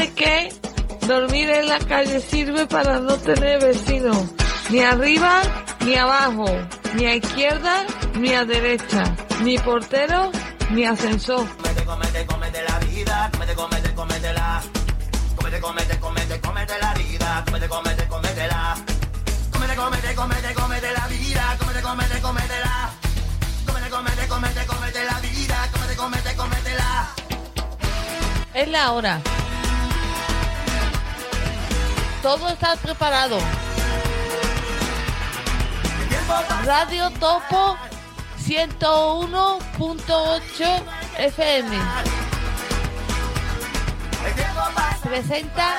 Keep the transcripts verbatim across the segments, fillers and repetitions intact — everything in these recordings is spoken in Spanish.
sabe que dormir en la calle sirve para no tener vecinos, ni arriba ni abajo, ni a izquierda ni a derecha, ni portero ni ascensor. Comete, comete, comete la vida, comete, comete, cométela. Comete, comete, comete, comete la vida, comete, comete, cométela. Comete, comete, comete, comete la vida, comete, comete, cométela. Comete, comete, comete, comete la vida, comete, comete, cométela. Es la hora. Todo está preparado. Radio Topo ciento uno punto ocho F M presenta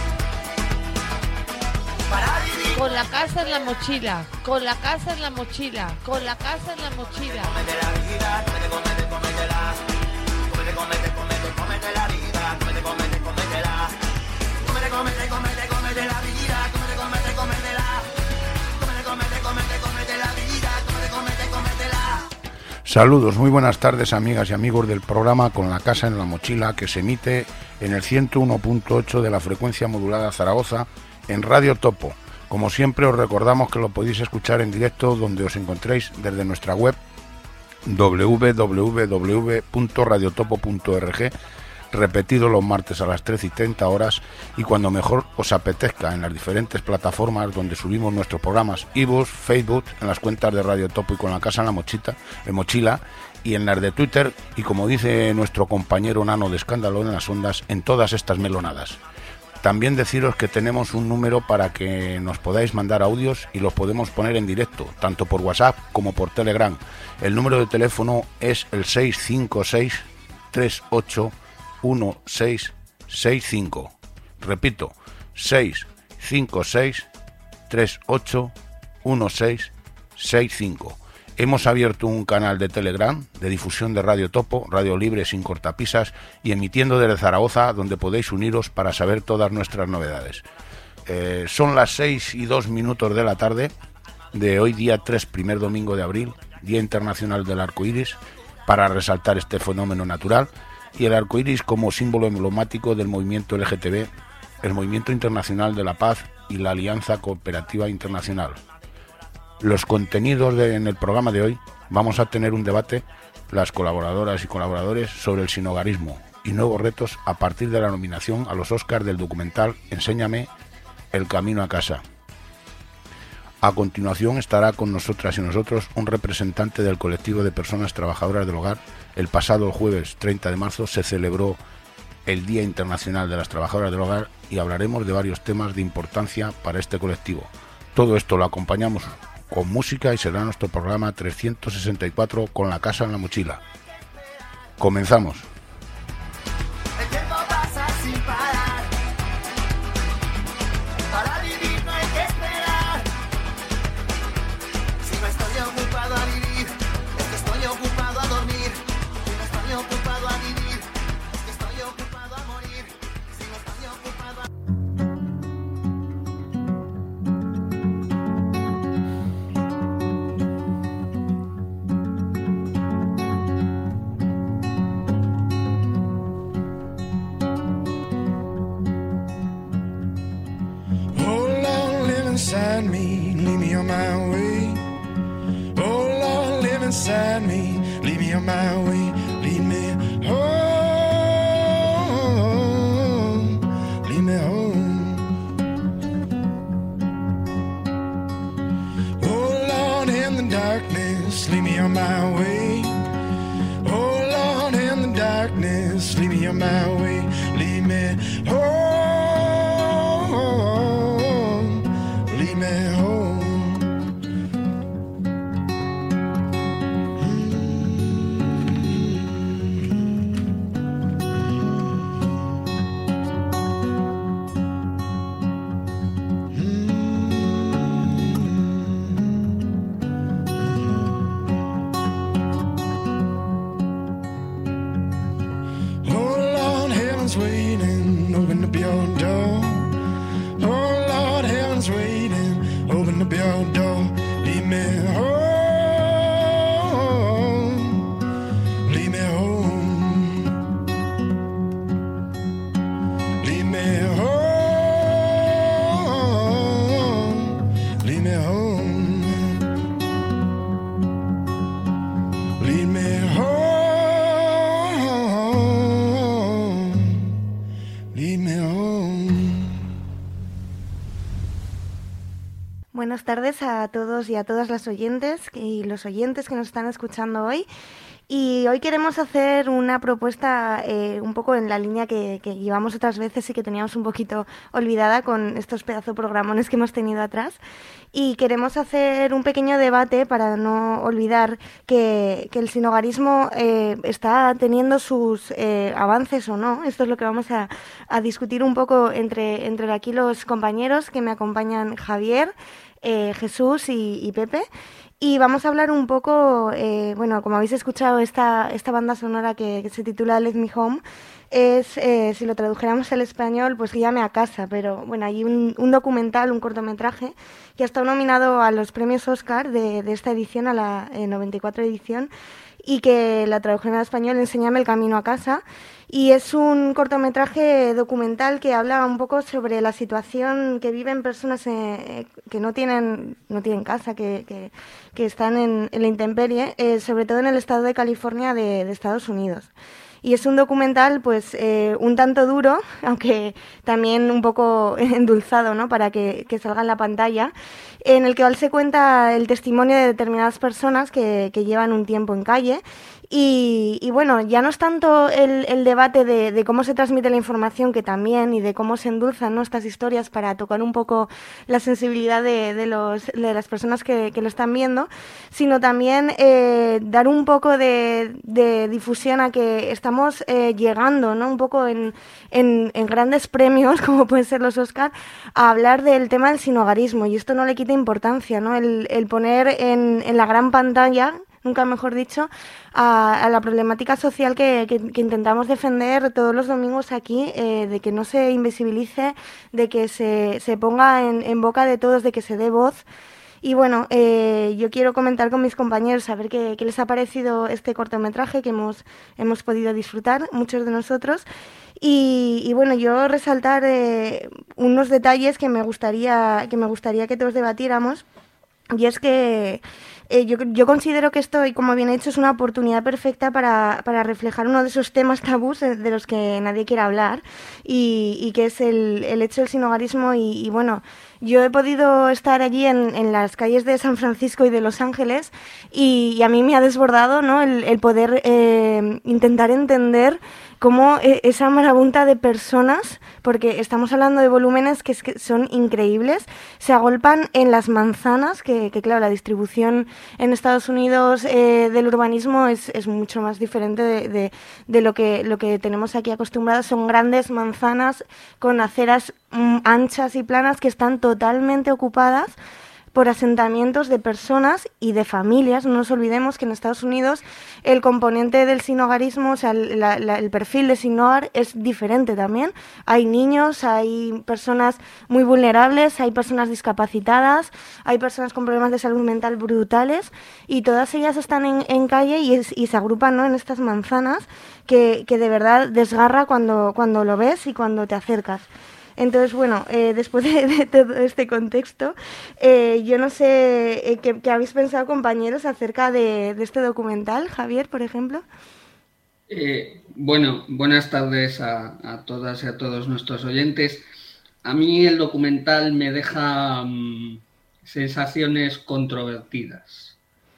Con la casa en la mochila, con la casa en la mochila, con la casa en la mochila. Comete la vida, comete, comete, cométela. Comete, comete, comete, comete la vida, comete, comete, cométela. Comete, comete, comete, comete la vida, comete, comete, cométela. Comete, comete, comete, comete la vida, comete, comete, cométela. Saludos, muy buenas tardes amigas y amigos del programa Con la casa en la mochila, que se emite en el ciento uno punto ocho de la frecuencia modulada Zaragoza en Radio Topo. Como siempre os recordamos que lo podéis escuchar en directo donde os encontréis desde nuestra web doble u doble u doble u punto radio topo punto org, repetido los martes a las trece y treinta horas, y cuando mejor os apetezca en las diferentes plataformas donde subimos nuestros programas, iVoox, Facebook, en las cuentas de Radio Topo y Con la casa en la mochita, en mochila, y en las de Twitter, y como dice nuestro compañero Nano de Escándalo en las ondas, en todas estas melonadas. También deciros que tenemos un número para que nos podáis mandar audios y los podemos poner en directo, tanto por WhatsApp como por Telegram. El número de teléfono es el seis cinco seis, tres ocho uno seis seis cinco. Repito, seis cinco seis, tres ocho uno seis seis cinco. Hemos abierto un canal de Telegram de difusión de Radio Topo, radio libre sin cortapisas y emitiendo desde Zaragoza, donde podéis uniros para saber todas nuestras novedades. Eh, son las seis y dos minutos de la tarde de hoy, día tres, primer domingo de abril, Día Internacional del Arco Iris, para resaltar este fenómeno natural y el arco iris como símbolo emblemático del movimiento L G T B, el Movimiento Internacional de la Paz y la Alianza Cooperativa Internacional. Los contenidos de, en el programa de hoy vamos a tener un debate, las colaboradoras y colaboradores, sobre el sinhogarismo y nuevos retos a partir de la nominación a los Oscars del documental Enséñame el camino a casa. A continuación estará con nosotras y nosotros un representante del colectivo de personas trabajadoras del hogar. El pasado jueves treinta de marzo se celebró el Día Internacional de las Trabajadoras del Hogar y hablaremos de varios temas de importancia para este colectivo. Todo esto lo acompañamos con música y será nuestro programa trescientos sesenta y cuatro Con la casa en la mochila. Comenzamos. El tiempo pasa sin parar. Para vivir no hay que esperar. Si no estoy ocupado a vivir, es que estoy ocupado a dormir. Si no estoy ocupado a vivir, es que estoy ocupado a morir. Si no estoy ocupado a... Inside me, leave me on my way. Oh Lord, live inside me, leave me on my way. Lead me home, lead me home. Oh Lord, in the darkness, lead me on my way. Oh Lord, in the darkness, lead me on my way. Lead me home. Waiting, open the me home, lead me home, lead me home, lead me home. Buenas tardes a todos y a todas las oyentes y los oyentes que nos están escuchando hoy. Y hoy queremos hacer una propuesta eh, un poco en la línea que, que llevamos otras veces y que teníamos un poquito olvidada con estos pedazos programones que hemos tenido atrás. Y queremos hacer un pequeño debate para no olvidar que, que el sinhogarismo eh, está teniendo sus eh, avances o no. Esto es lo que vamos a, a discutir un poco entre, entre aquí los compañeros que me acompañan, Javier, eh, Jesús y, y Pepe. Y vamos a hablar un poco, eh, bueno, como habéis escuchado, esta, esta banda sonora que, que se titula Let Me Home, es, eh, si lo tradujéramos al español, pues Guíame a casa, pero bueno, hay un, un documental, un cortometraje, que ha estado nominado a los premios Oscar de, de esta edición, a la eh, noventa y cuatro edición, y que la tradujeron al español, Enséñame el camino a casa. Y es un cortometraje documental que habla un poco sobre la situación que viven personas eh, que no tienen, no tienen casa, que, que, que están en, en la intemperie, eh, sobre todo en el estado de California de, de Estados Unidos. Y es un documental pues eh, un tanto duro, aunque también un poco endulzado, ¿no?, para que, que salga en la pantalla, en el que se cuenta el testimonio de determinadas personas que, que llevan un tiempo en calle. Y, y bueno, ya no es tanto el, el debate de, de cómo se transmite la información, que también, y de cómo se endulzan, ¿no?, estas historias para tocar un poco la sensibilidad de, de, los, de las personas que, que lo están viendo, sino también eh, dar un poco de, de difusión a que estamos eh, llegando, ¿no?, un poco en, en, en grandes premios, como pueden ser los Oscar, a hablar del tema del sinhogarismo, y esto no le quita importancia, ¿no?, el, el poner en, en la gran pantalla, nunca mejor dicho, a, a la problemática social que, que, que intentamos defender todos los domingos aquí, eh, de que no se invisibilice, de que se, se ponga en, en boca de todos, de que se dé voz. Y bueno, eh, yo quiero comentar con mis compañeros a ver qué, qué les ha parecido este cortometraje que hemos, hemos podido disfrutar, muchos de nosotros. Y, y bueno, yo resaltar eh, unos detalles que me gustaría, que me gustaría que todos debatiéramos, y es que Eh, yo, yo considero que esto, y como bien he dicho, es una oportunidad perfecta para, para reflejar uno de esos temas tabús de, de los que nadie quiere hablar, y, y que es el, el hecho del sinhogarismo. Y, y bueno, yo he podido estar allí en, en las calles de San Francisco y de Los Ángeles, y, y a mí me ha desbordado, ¿no?, el, el poder eh, intentar entender cómo esa marabunta de personas, porque estamos hablando de volúmenes que, es que son increíbles, se agolpan en las manzanas, que, que claro, la distribución en Estados Unidos eh, del urbanismo es, es mucho más diferente de, de, de lo, que, lo que tenemos aquí acostumbrados. Son grandes manzanas con aceras mm, anchas y planas que están totalmente ocupadas por asentamientos de personas y de familias. No nos olvidemos que en Estados Unidos el componente del sinhogarismo, o sea, la, la, el perfil de sinhogar es diferente también. Hay niños, hay personas muy vulnerables, hay personas discapacitadas, hay personas con problemas de salud mental brutales, y todas ellas están en, en calle y, es, y se agrupan, ¿no?, en estas manzanas que, que de verdad desgarra cuando, cuando lo ves y cuando te acercas. Entonces, bueno, eh, después de, de todo este contexto, eh, yo no sé eh, qué, qué habéis pensado, compañeros, acerca de, de este documental. Javier, por ejemplo. Eh, bueno, buenas tardes a, a todas y a todos nuestros oyentes. A mí el documental me deja um, sensaciones controvertidas.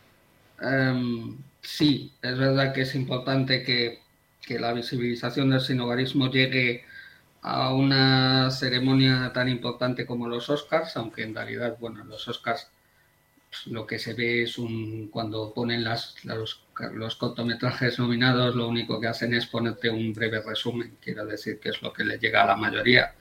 Um, sí, es verdad que es importante que, que la visibilización del sinhogarismo llegue a una ceremonia tan importante como los Oscars, aunque en realidad, bueno, los Oscars pues, lo que se ve es un cuando ponen las, los, los cortometrajes nominados, lo único que hacen es ponerte un breve resumen, quiero decir que es lo que le llega a la mayoría.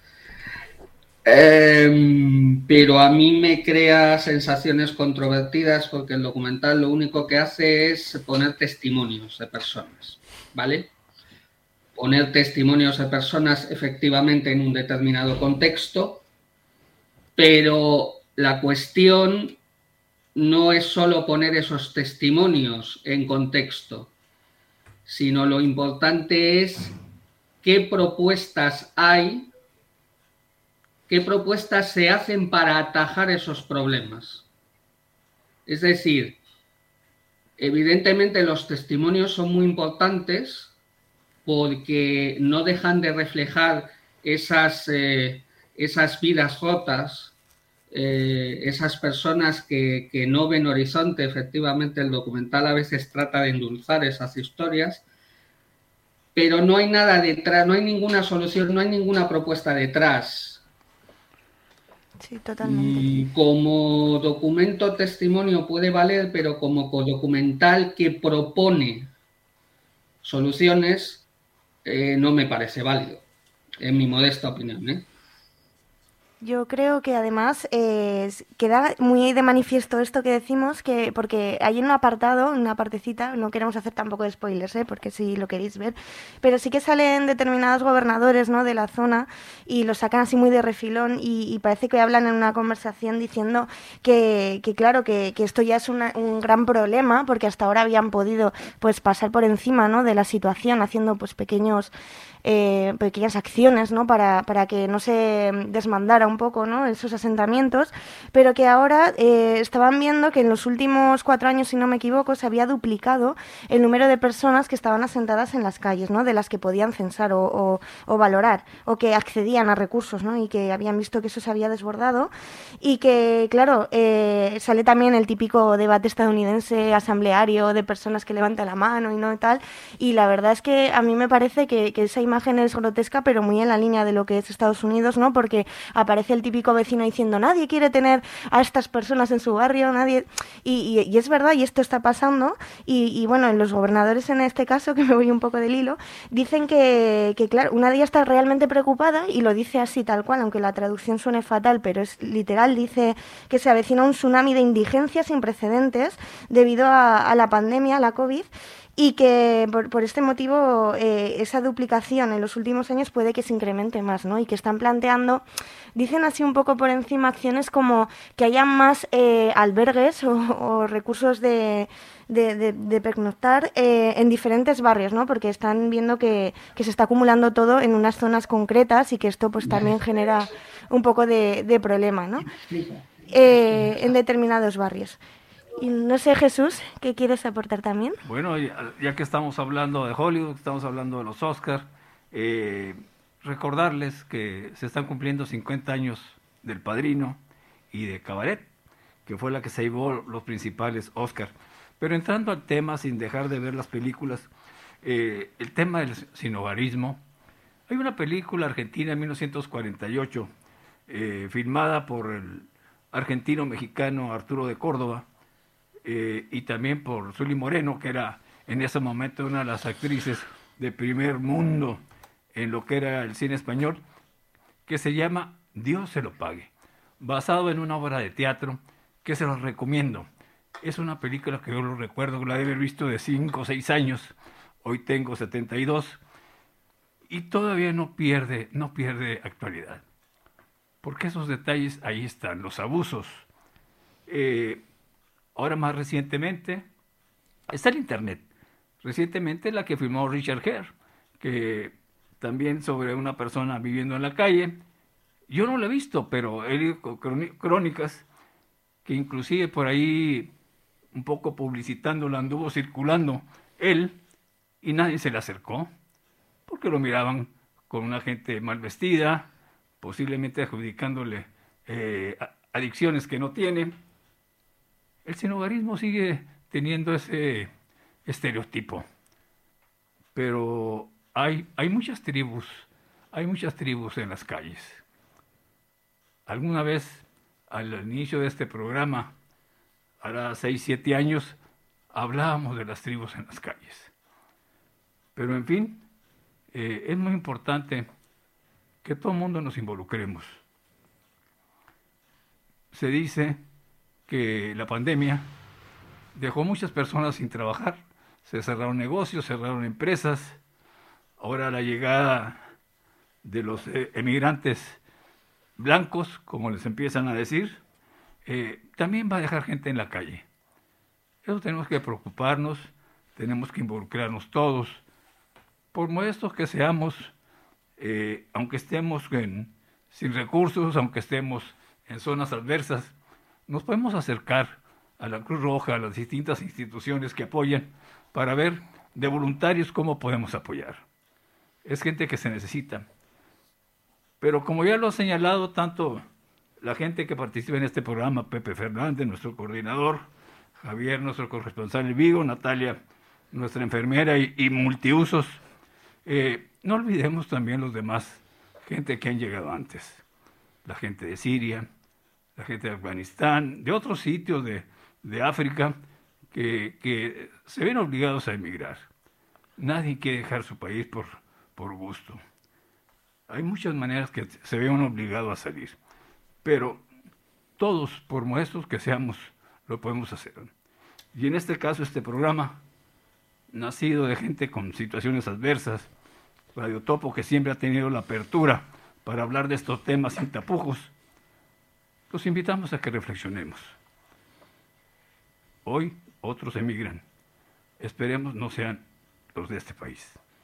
Eh, pero a mí me crea sensaciones controvertidas porque el documental lo único que hace es poner testimonios de personas, ¿vale? Poner testimonios de personas efectivamente en un determinado contexto, pero la cuestión no es solo poner esos testimonios en contexto, sino lo importante es qué propuestas hay ¿qué propuestas se hacen para atajar esos problemas? Es decir, evidentemente los testimonios son muy importantes porque no dejan de reflejar esas, eh, esas vidas rotas, eh, esas personas que, que no ven horizonte. Efectivamente, el documental a veces trata de endulzar esas historias, pero no hay nada detrás, no hay ninguna solución, no hay ninguna propuesta detrás. Sí, totalmente. Y como documento testimonio puede valer, pero como documental que propone soluciones, eh, no me parece válido, en mi modesta opinión, ¿eh? Yo creo que además eh, queda muy de manifiesto esto que decimos, que porque hay en un apartado, en una partecita, no queremos hacer tampoco de spoilers, ¿eh? Porque si lo queréis ver, pero sí que salen determinados gobernadores, ¿no?, de la zona y lo sacan así muy de refilón y, y parece que hablan en una conversación diciendo que, que claro, que, que esto ya es una, un gran problema porque hasta ahora habían podido pues pasar por encima, ¿no?, de la situación haciendo pues pequeños... Eh, pequeñas acciones, ¿no?, para, para que no se desmandara un poco, ¿no?, esos asentamientos, pero que ahora eh, estaban viendo que en los últimos cuatro años, si no me equivoco, se había duplicado el número de personas que estaban asentadas en las calles, ¿no?, de las que podían censar o, o, o valorar, o que accedían a recursos, ¿no?, y que habían visto que eso se había desbordado, y que, claro, eh, sale también el típico debate estadounidense asambleario de personas que levantan la mano y no y tal, y la verdad es que a mí me parece que, que esa imagen es grotesca, pero muy en la línea de lo que es Estados Unidos, ¿no?, porque aparece el típico vecino diciendo nadie quiere tener a estas personas en su barrio, nadie, y, y, y es verdad, y esto está pasando, y, y bueno, los gobernadores en este caso, que me voy un poco del hilo, dicen que, que claro, una de ellas está realmente preocupada, y lo dice así tal cual, aunque la traducción suene fatal, pero es literal, dice que se avecina un tsunami de indigencia sin precedentes debido a, a la pandemia, a la COVID, y que por, por este motivo eh, esa duplicación en los últimos años puede que se incremente más, ¿no? Y que están planteando, dicen así un poco por encima, acciones como que haya más eh, albergues o, o recursos de, de, de, de pernoctar eh, en diferentes barrios, ¿no? Porque están viendo que, que se está acumulando todo en unas zonas concretas y que esto pues también genera un poco de, de problema, ¿no? Eh, en determinados barrios. Y no sé, Jesús, ¿qué quieres aportar también? Bueno, ya, ya que estamos hablando de Hollywood, estamos hablando de los Oscars, eh, recordarles que se están cumpliendo cincuenta años del Padrino y de Cabaret, que fue la que se llevó los principales Oscars. Pero entrando al tema, sin dejar de ver las películas, eh, el tema del sinhogarismo. Hay una película argentina en mil novecientos cuarenta y ocho, eh, filmada por el argentino-mexicano Arturo de Córdoba, Eh, y también por Zully Moreno, que era en ese momento una de las actrices de primer mundo en lo que era el cine español, que se llama Dios se lo pague, basado en una obra de teatro que se los recomiendo. Es una película que yo lo recuerdo, la he haber visto de cinco o seis años, hoy tengo setenta y dos, y todavía no pierde, no pierde actualidad, porque esos detalles ahí están, los abusos. Eh, Ahora más recientemente, está el Internet. Recientemente la que filmó Richard Gere, que también sobre una persona viviendo en la calle. Yo no la he visto, pero he leído crónicas que inclusive por ahí, un poco publicitándola, anduvo circulando él y nadie se le acercó, porque lo miraban con una gente mal vestida, posiblemente adjudicándole eh, adicciones que no tiene. El sinhogarismo sigue teniendo ese estereotipo, pero hay, hay muchas tribus, hay muchas tribus en las calles. Alguna vez, al inicio de este programa, hará seis, siete años, hablábamos de las tribus en las calles. Pero en fin, eh, es muy importante que todo el mundo nos involucremos. Se dice que la pandemia dejó muchas personas sin trabajar, se cerraron negocios, cerraron empresas. Ahora la llegada de los eh, emigrantes blancos, como les empiezan a decir, eh, también va a dejar gente en la calle. Eso tenemos que preocuparnos, tenemos que involucrarnos todos, por modestos que seamos, eh, aunque estemos en, sin recursos, aunque estemos en zonas adversas, nos podemos acercar a la Cruz Roja, a las distintas instituciones que apoyan, para ver de voluntarios cómo podemos apoyar. Es gente que se necesita. Pero como ya lo ha señalado tanto la gente que participa en este programa, Pepe Fernández, nuestro coordinador, Javier, nuestro corresponsal en Vigo, Natalia, nuestra enfermera y, y multiusos, eh, no olvidemos también los demás, gente que han llegado antes, la gente de Siria, la gente de Afganistán, de otros sitios de, de África, que, que se ven obligados a emigrar. Nadie quiere dejar su país por, por gusto. Hay muchas maneras que se ven obligados a salir, pero todos, por modestos que seamos, lo podemos hacer. Y en este caso, este programa, nacido de gente con situaciones adversas, Radio Topo, que siempre ha tenido la apertura para hablar de estos temas sin tapujos, los invitamos a que reflexionemos. Hoy otros emigran. Esperemos no sean los de este país.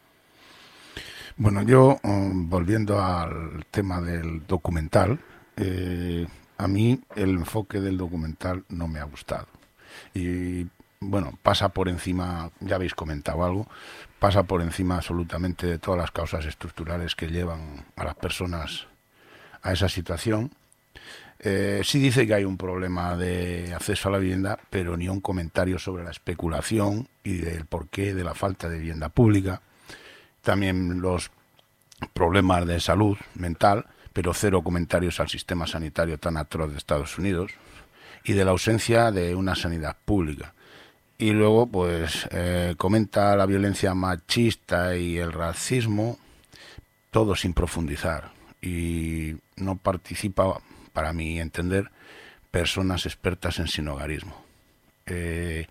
Bueno, yo, um, volviendo al tema del documental, eh, a mí el enfoque del documental no me ha gustado. Y bueno, pasa por encima, ya habéis comentado algo, pasa por encima absolutamente de todas las causas estructurales que llevan a las personas a esa situación. Eh, sí dice que hay un problema de acceso a la vivienda, pero ni un comentario sobre la especulación y del porqué de la falta de vivienda pública. También los problemas de salud mental, pero cero comentarios al sistema sanitario tan atroz de Estados Unidos y de la ausencia de una sanidad pública. Y luego, pues, eh, comenta la violencia machista y el racismo, todo sin profundizar. Y no participa, para mi entender, personas expertas en sinhogarismo. Eh,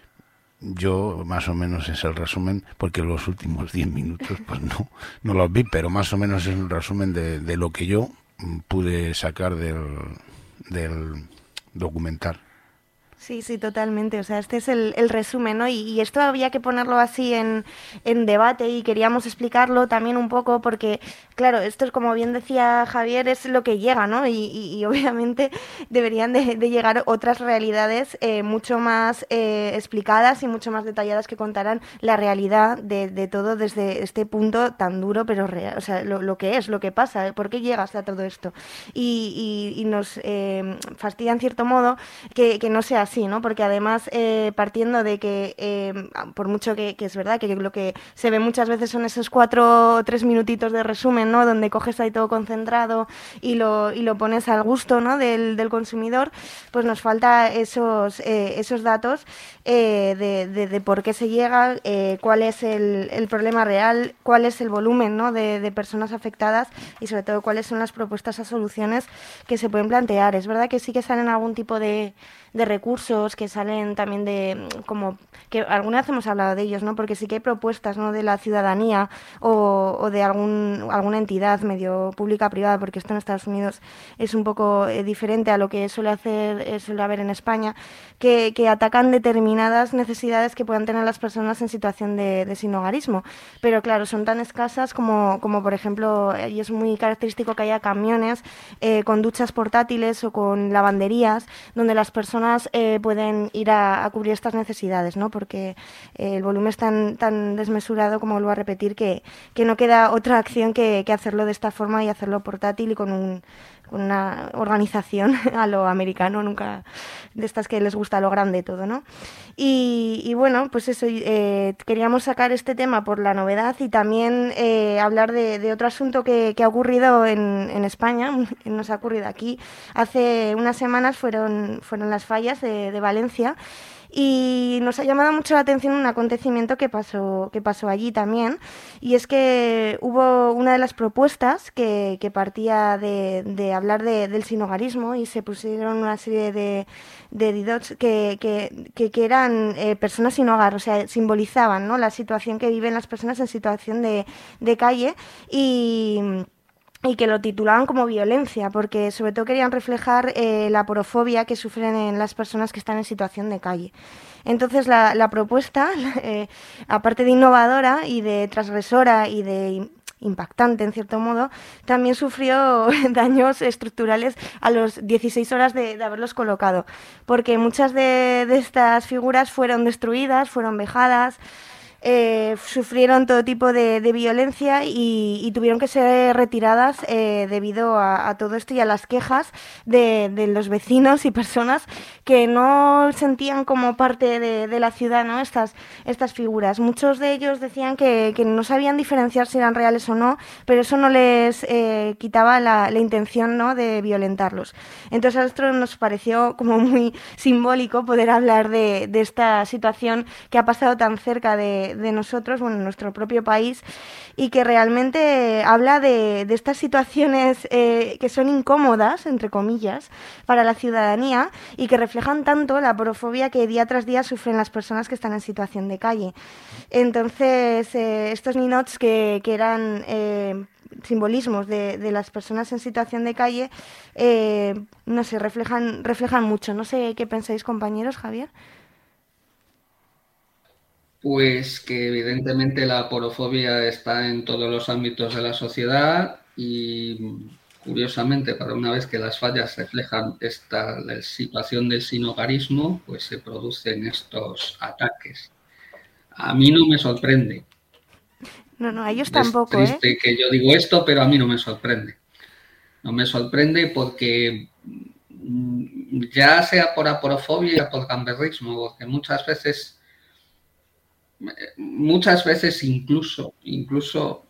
yo, más o menos, es el resumen, porque los últimos diez minutos, pues no, no los vi, pero más o menos es un resumen de, de lo que yo pude sacar del, del documental. Sí, sí, totalmente. O sea, este es el, el resumen, ¿no? Y, y esto había que ponerlo así en, en debate y queríamos explicarlo también un poco porque, claro, esto es como bien decía Javier, es lo que llega, ¿no? Y, y, y obviamente deberían de, de llegar otras realidades eh, mucho más eh, explicadas y mucho más detalladas que contaran la realidad de, de todo desde este punto tan duro, pero real. O sea, lo, lo que es, lo que pasa, ¿por qué llegas a todo esto? Y, y, y nos eh, fastidia en cierto modo que, que no sea así, ¿no? Porque además, eh, partiendo de que, eh, por mucho que, que es verdad, que lo que se ve muchas veces son esos cuatro o tres minutitos de resumen, ¿no? Donde coges ahí todo concentrado y lo, y lo pones al gusto, ¿no? del, del consumidor, pues nos falta esos, eh, esos datos eh, de, de, de por qué se llega, eh, cuál es el, el problema real, cuál es el volumen, ¿no? de, de personas afectadas y sobre todo cuáles son las propuestas a soluciones que se pueden plantear. Es verdad que sí que salen algún tipo de de recursos que salen también de, como que alguna vez hemos hablado de ellos, ¿no? Porque sí que hay propuestas, ¿no? De la ciudadanía o, o de algún alguna entidad medio pública privada, porque esto en Estados Unidos es un poco eh, diferente a lo que suele hacer eh, suele haber en España, que, que atacan determinadas necesidades que puedan tener las personas en situación de, de sinhogarismo. Pero claro, son tan escasas como, como por ejemplo, y es muy característico que haya camiones eh, con duchas portátiles o con lavanderías donde las personas Eh, pueden ir a, a cubrir estas necesidades, ¿no? Porque eh, el volumen es tan, tan desmesurado, como vuelvo a repetir, que, que no queda otra acción que, que hacerlo de esta forma y hacerlo portátil y con, un, con una organización a lo americano, nunca de estas que les gusta lo grande todo, ¿no? Y, y bueno, pues eso, eh, queríamos sacar este tema por la novedad y también eh, hablar de, de otro asunto que, que ha ocurrido en, en España, nos ha ocurrido aquí. Hace unas semanas fueron, fueron las fallas de, de Valencia y nos ha llamado mucho la atención un acontecimiento que pasó, que pasó allí también, y es que hubo una de las propuestas que, que partía de, de hablar de, del sinhogarismo y se pusieron una serie de, de didots que, que, que, que eran eh, personas sin hogar, o sea, simbolizaban, ¿no? La situación que viven las personas en situación de, de calle y... y que lo titulaban como violencia, porque sobre todo querían reflejar eh, la porofobia que sufren en las personas que están en situación de calle. Entonces la, la propuesta, eh, aparte de innovadora y de transgresora y de impactante en cierto modo, también sufrió daños estructurales a los dieciséis horas de, de haberlos colocado, porque muchas de, de estas figuras fueron destruidas, fueron vejadas, Eh, sufrieron todo tipo de, de violencia y, y tuvieron que ser retiradas eh, debido a, a todo esto y a las quejas de, de los vecinos y personas que no sentían como parte de, de la ciudad, ¿no? Estas, estas figuras. Muchos de ellos decían que, que no sabían diferenciar si eran reales o no, pero eso no les eh, quitaba la, la intención, ¿no?, de violentarlos. Entonces a nosotros nos pareció como muy simbólico poder hablar de, de esta situación que ha pasado tan cerca de de nosotros, bueno, en nuestro propio país, y que realmente habla de, de estas situaciones eh, que son incómodas, entre comillas, para la ciudadanía y que reflejan tanto la aporofobia que día tras día sufren las personas que están en situación de calle. Entonces, eh, estos ninots que, que eran eh, simbolismos de, de las personas en situación de calle, eh, no sé, reflejan, reflejan mucho. No sé qué pensáis, compañeros. Javier. Pues que evidentemente la aporofobia está en todos los ámbitos de la sociedad y, curiosamente, para una vez que las fallas reflejan esta la situación del sinhogarismo, pues se producen estos ataques. A mí no me sorprende. No, no, a ellos tampoco, ¿eh? Es triste que yo digo esto, pero a mí no me sorprende. No me sorprende porque ya sea por aporofobia o por gamberrismo, porque muchas veces Muchas veces incluso, incluso,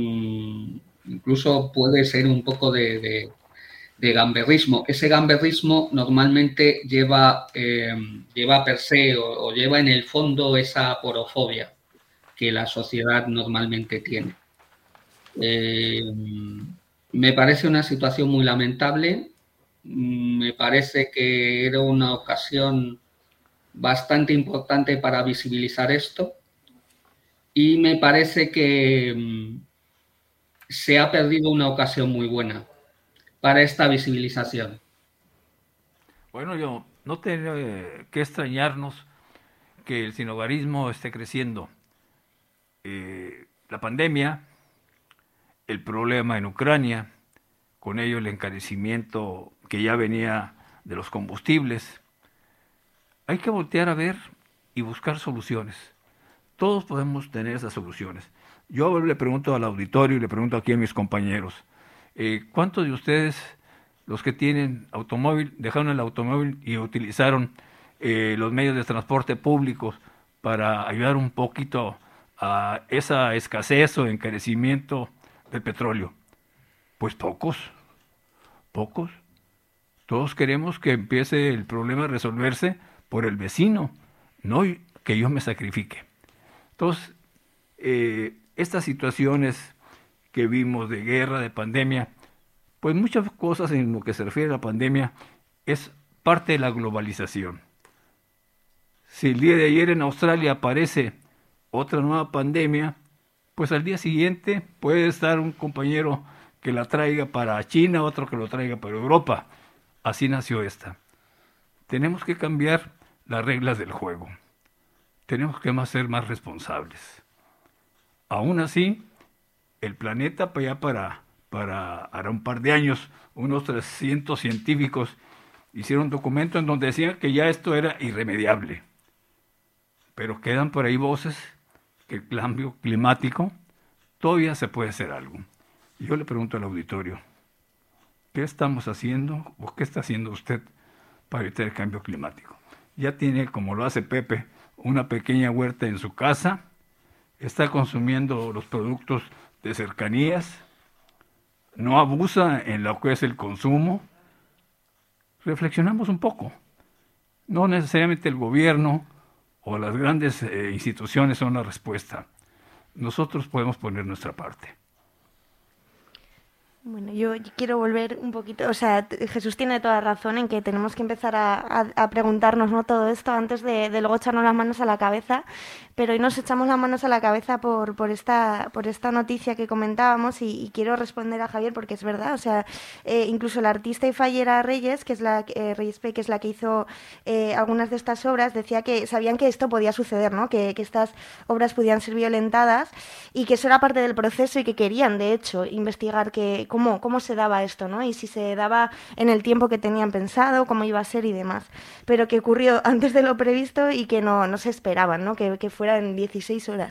incluso puede ser un poco de, de, de gamberrismo. Ese gamberrismo normalmente lleva, eh, lleva per se o, o lleva en el fondo esa aporofobia que la sociedad normalmente tiene. Eh, me parece una situación muy lamentable. Me parece que era una ocasión bastante importante para visibilizar esto. Y me parece que um, se ha perdido una ocasión muy buena para esta visibilización. Bueno, yo no tengo eh, que extrañarnos que el sinhogarismo esté creciendo. Eh, la pandemia, el problema en Ucrania, con ello el encarecimiento que ya venía de los combustibles. Hay que voltear a ver y buscar soluciones. Todos podemos tener esas soluciones. Yo le pregunto al auditorio y le pregunto aquí a mis compañeros, eh, ¿cuántos de ustedes, los que tienen automóvil, dejaron el automóvil y utilizaron eh, los medios de transporte públicos para ayudar un poquito a esa escasez o encarecimiento del petróleo? Pues pocos, pocos. Todos queremos que empiece el problema a resolverse por el vecino, no que yo me sacrifique. Entonces, eh, estas situaciones que vimos de guerra, de pandemia, pues muchas cosas en lo que se refiere a la pandemia es parte de la globalización. Si el día de ayer en Australia aparece otra nueva pandemia, pues al día siguiente puede estar un compañero que la traiga para China, otro que lo traiga para Europa. Así nació esta. Tenemos que cambiar las reglas del juego. Tenemos que ser más responsables. Aún así, el planeta ya para, para hará un par de años, unos trescientos científicos hicieron un documento en donde decían que ya esto era irremediable. Pero quedan por ahí voces que el cambio climático todavía se puede hacer algo. Y yo le pregunto al auditorio, ¿qué estamos haciendo o qué está haciendo usted para evitar el cambio climático? Ya tiene, como lo hace Pepe, una pequeña huerta en su casa, está consumiendo los productos de cercanías, no abusa en lo que es el consumo. Reflexionamos un poco. No necesariamente el gobierno o las grandes eh, instituciones son la respuesta. Nosotros podemos poner nuestra parte. Bueno, yo quiero volver un poquito, o sea, Jesús tiene toda razón en que tenemos que empezar a, a, a preguntarnos, ¿no?, todo esto antes de, de luego echarnos las manos a la cabeza, pero hoy nos echamos las manos a la cabeza por, por, esta, por esta noticia que comentábamos y, y quiero responder a Javier porque es verdad, o sea, eh, incluso la artista y fallera Reyes, que es la, eh, Reyes P, que es la que hizo eh, algunas de estas obras, decía que sabían que esto podía suceder, ¿no?, que, que estas obras podían ser violentadas y que eso era parte del proceso y que querían, de hecho, investigar que Cómo, cómo se daba esto, ¿no? Y si se daba en el tiempo que tenían pensado, cómo iba a ser y demás. Pero que ocurrió antes de lo previsto y que no, no se esperaban, ¿no?, que, que fuera en dieciséis horas.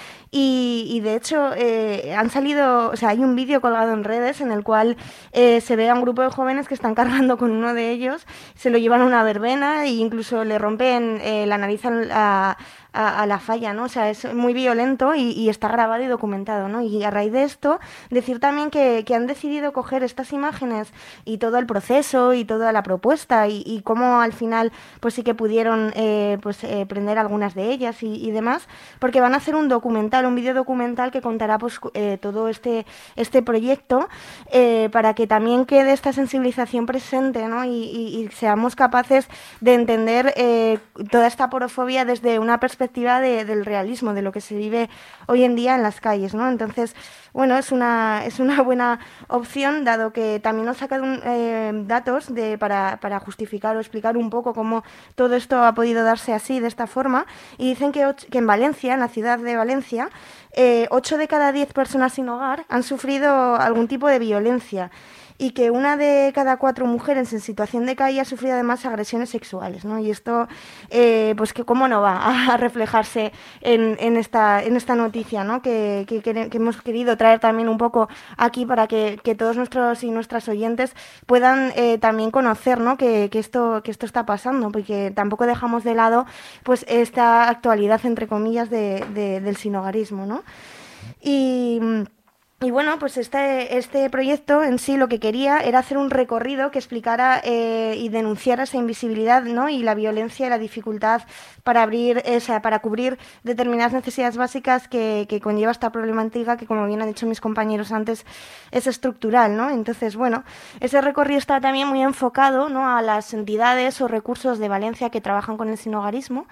Y, y de hecho eh, han salido, o sea, hay un vídeo colgado en redes en el cual eh, se ve a un grupo de jóvenes que están cargando con uno de ellos, se lo llevan a una verbena e incluso le rompen eh, la nariz a, a, a la falla, ¿no? O sea, es muy violento y, y está grabado y documentado, ¿no? Y a raíz de esto, decir también que, que han decidido coger estas imágenes y todo el proceso y toda la propuesta y, y cómo al final pues sí que pudieron eh, pues eh, prender algunas de ellas y, y demás, porque van a hacer un documental, un vídeo documental que contará pues eh, todo este, este proyecto eh, para que también quede esta sensibilización presente, ¿no? y, y, y seamos capaces de entender eh, toda esta porofobia desde una perspectiva de, del realismo, de lo que se vive hoy en día en las calles, ¿no? Entonces, bueno, es una, es una buena opción, dado que también nos saca eh, datos de, para, para justificar o explicar un poco cómo todo esto ha podido darse así, de esta forma, y dicen que, que en Valencia, en la ciudad de Valencia, eh, ocho de cada diez personas sin hogar han sufrido algún tipo de violencia y que una de cada cuatro mujeres en situación de calle ha sufrido además agresiones sexuales, ¿no? Y esto, eh, pues que cómo no va a reflejarse en, en, esta, en esta noticia, ¿no? Que, que, que hemos querido traer también un poco aquí para que, que todos nuestros y nuestras oyentes puedan eh, también conocer, ¿no?, que, que, esto, que esto está pasando, porque tampoco dejamos de lado pues esta actualidad, entre comillas, de, de, del sinhogarismo, ¿no? Y... Y bueno, pues este, este proyecto en sí lo que quería era hacer un recorrido que explicara eh, y denunciara esa invisibilidad, ¿no?, y la violencia y la dificultad para abrir, o sea, para cubrir determinadas necesidades básicas que, que conlleva esta problemática que, como bien han dicho mis compañeros antes, es estructural, ¿no? Entonces, bueno, ese recorrido está también muy enfocado, ¿no?, a las entidades o recursos de Valencia que trabajan con el sinhogarismo.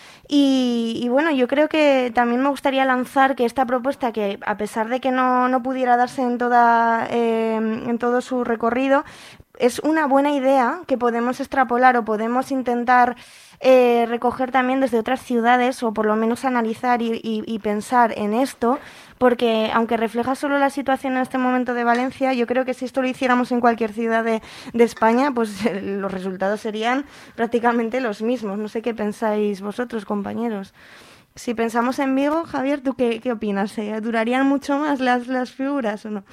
Y, y bueno, yo creo que también me gustaría lanzar que esta propuesta, que a pesar de que no, no pudiera darse en, toda, eh, en todo su recorrido, es una buena idea que podemos extrapolar o podemos intentar eh, recoger también desde otras ciudades, o por lo menos analizar y, y, y pensar en esto, porque aunque refleja solo la situación en este momento de Valencia, yo creo que si esto lo hiciéramos en cualquier ciudad de, de España, pues eh, los resultados serían prácticamente los mismos. No sé qué pensáis vosotros, compañeros. Si pensamos en Vigo, Javier, ¿tú qué, qué opinas? ¿Eh? ¿Durarían mucho más las, las figuras o no?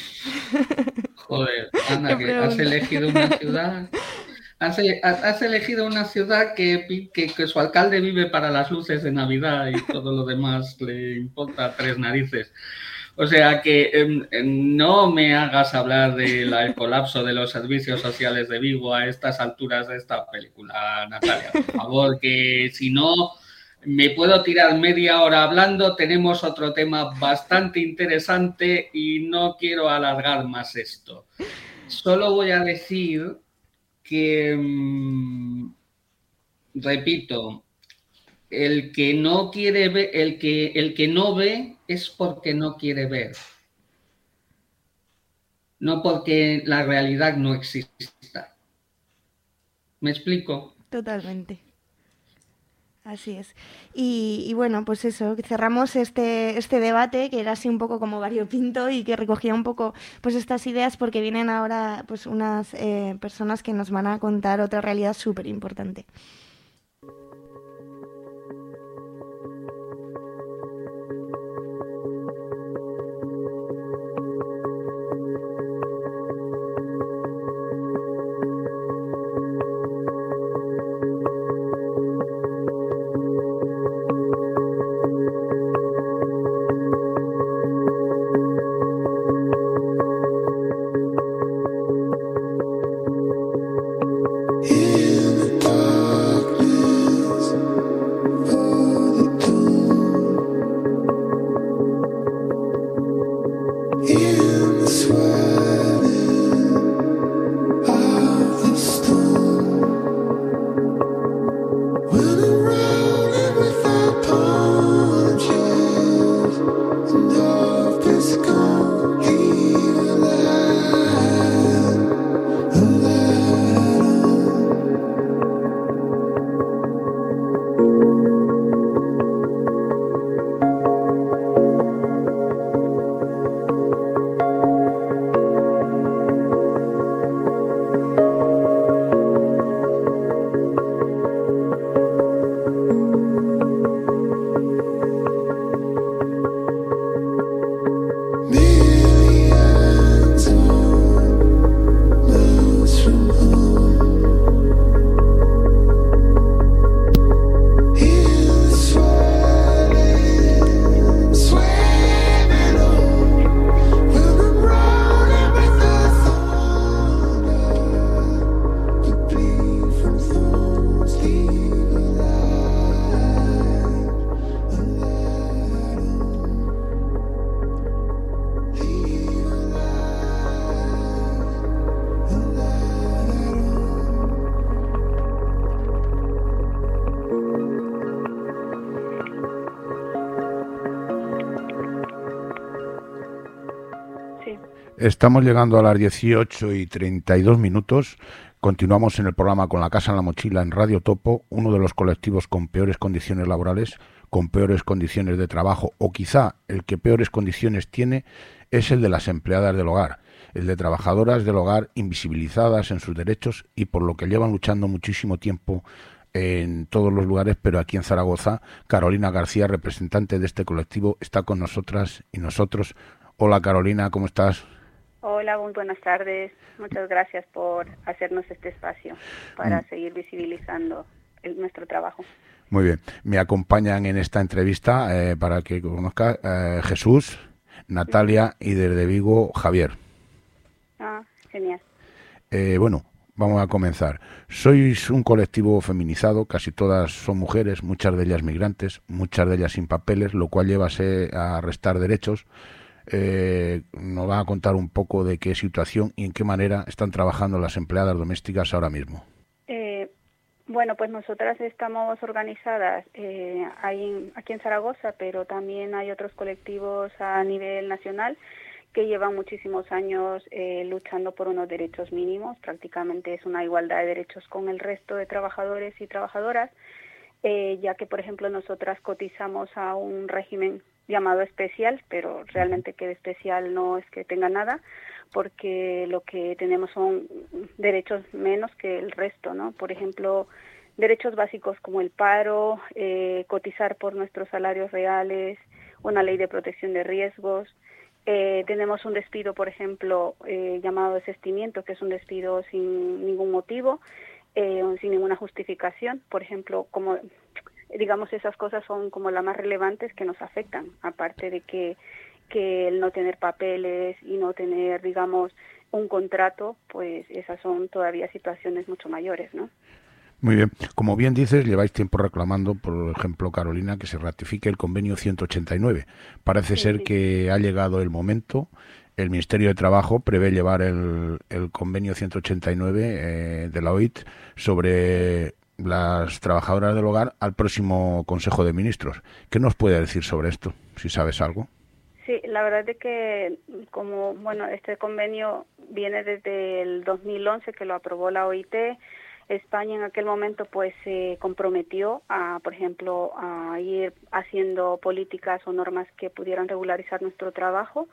Joder, Ana, que has elegido una ciudad... Has, has elegido una ciudad que, que, que su alcalde vive para las luces de Navidad y todo lo demás le importa tres narices. O sea que eh, no me hagas hablar del colapso de los servicios sociales de Vigo a estas alturas de esta película, Natalia. Por favor, que si no me puedo tirar media hora hablando, tenemos otro tema bastante interesante y no quiero alargar más esto. Solo voy a decir... que, mmm, repito, el que no quiere ver, el que, el que no ve es porque no quiere ver, no porque la realidad no exista. ¿Me explico? Totalmente. Así es. Y, y bueno, pues eso, cerramos este, este debate que era así un poco como variopinto y que recogía un poco pues estas ideas, porque vienen ahora pues unas eh, personas que nos van a contar otra realidad súper importante. In the dark Estamos llegando a las dieciocho y treinta y dos minutos. Continuamos en el programa Con la Casa en la Mochila en Radio Topo, uno de los colectivos con peores condiciones laborales, con peores condiciones de trabajo, o quizá el que peores condiciones tiene es el de las empleadas del hogar, el de trabajadoras del hogar invisibilizadas en sus derechos y por lo que llevan luchando muchísimo tiempo en todos los lugares, pero aquí en Zaragoza, Carolina García, representante de este colectivo, está con nosotras y nosotros. Hola Carolina, ¿cómo estás? Hola, muy buenas tardes. Muchas gracias por hacernos este espacio para Mm. seguir visibilizando el, nuestro trabajo. Muy bien. Me acompañan en esta entrevista, eh, para que conozca, eh, Jesús, Natalia y desde Vigo, Javier. Ah, genial. Eh, bueno, vamos a comenzar. Sois un colectivo feminizado, casi todas son mujeres, muchas de ellas migrantes, muchas de ellas sin papeles, lo cual lleva a restar derechos. Eh, nos va a contar un poco de qué situación y en qué manera están trabajando las empleadas domésticas ahora mismo. Eh, bueno, pues nosotras estamos organizadas eh, ahí, aquí en Zaragoza, pero también hay otros colectivos a nivel nacional que llevan muchísimos años eh, luchando por unos derechos mínimos. Prácticamente es una igualdad de derechos con el resto de trabajadores y trabajadoras, eh, ya que, por ejemplo, nosotras cotizamos a un régimen llamado especial, pero realmente que de especial no es que tenga nada, porque lo que tenemos son derechos menos que el resto, ¿no? Por ejemplo, derechos básicos como el paro, eh, cotizar por nuestros salarios reales, una ley de protección de riesgos. Eh, tenemos un despido, por ejemplo, eh, llamado desistimiento, que es un despido sin ningún motivo, eh, sin ninguna justificación. Por ejemplo, como digamos, esas cosas son como las más relevantes que nos afectan, aparte de que, que el no tener papeles y no tener, digamos, un contrato, pues esas son todavía situaciones mucho mayores, ¿no? Muy bien. Como bien dices, lleváis tiempo reclamando, por ejemplo, Carolina, que se ratifique el convenio ciento ochenta y nueve. Parece Sí, ser sí. que ha llegado el momento. El Ministerio de Trabajo prevé llevar el, el convenio ciento ochenta y nueve eh, de la O I T sobre las trabajadoras del hogar al próximo Consejo de Ministros. ¿Qué nos puede decir sobre esto, si sabes algo? Sí, la verdad es que como, bueno, este convenio viene desde el dos mil once que lo aprobó la O I T. España en aquel momento pues se comprometió a, por ejemplo, a ir haciendo políticas o normas que pudieran regularizar nuestro trabajo.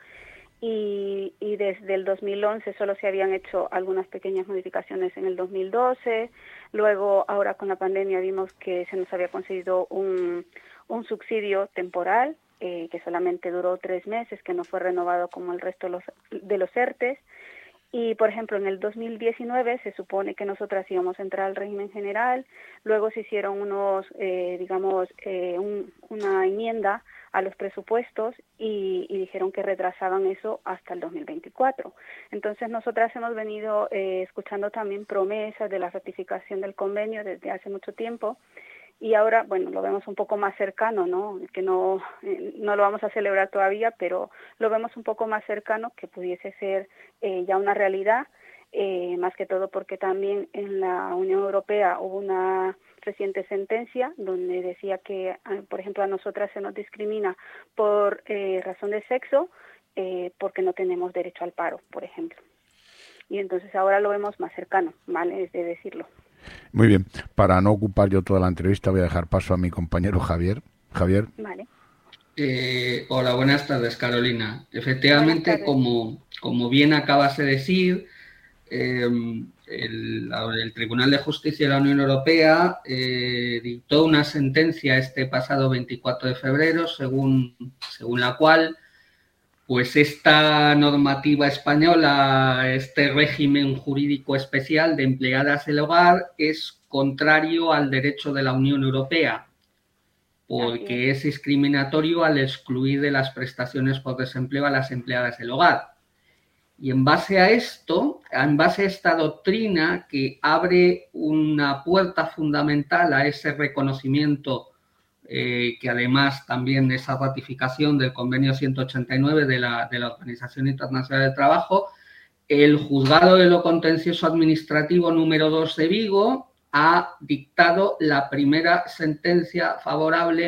Y, y desde el dos mil once solo se habían hecho algunas pequeñas modificaciones en el dos mil doce. Luego, ahora con la pandemia, vimos que se nos había conseguido un, un subsidio temporal eh, que solamente duró tres meses, que no fue renovado como el resto de los, de los ERTES. Y, por ejemplo, en el dos mil diecinueve se supone que nosotras íbamos a entrar al régimen general. Luego se hicieron unos, eh, digamos, eh, un, una enmienda a los presupuestos y, y dijeron que retrasaban eso hasta el dos mil veinticuatro. Entonces nosotras hemos venido eh, escuchando también promesas de la ratificación del convenio desde hace mucho tiempo y ahora, bueno, lo vemos un poco más cercano, ¿no? Que no, eh, no lo vamos a celebrar todavía, pero lo vemos un poco más cercano que pudiese ser eh, ya una realidad, eh, más que todo porque también en la Unión Europea hubo una reciente sentencia donde decía que, por ejemplo, a nosotras se nos discrimina por eh, razón de sexo eh, porque no tenemos derecho al paro, por ejemplo. Y entonces ahora lo vemos más cercano, ¿vale? Es de decirlo. Muy bien. Para no ocupar yo toda la entrevista, voy a dejar paso a mi compañero Javier. Javier. Vale. Eh, hola, buenas tardes, Carolina. Efectivamente, Buenas tardes. como, como bien acabas de decir, eh, el, el Tribunal de Justicia de la Unión Europea eh, dictó una sentencia este pasado veinticuatro de febrero, según, según la cual pues esta normativa española, este régimen jurídico especial de empleadas del hogar es contrario al derecho de la Unión Europea, porque es discriminatorio al excluir de las prestaciones por desempleo a las empleadas del hogar. Y en base a esto, en base a esta doctrina que abre una puerta fundamental a ese reconocimiento, eh, que además también de esa ratificación del convenio ciento ochenta y nueve de la, de la Organización Internacional del Trabajo, el Juzgado de lo Contencioso Administrativo número dos de Vigo ha dictado la primera sentencia favorable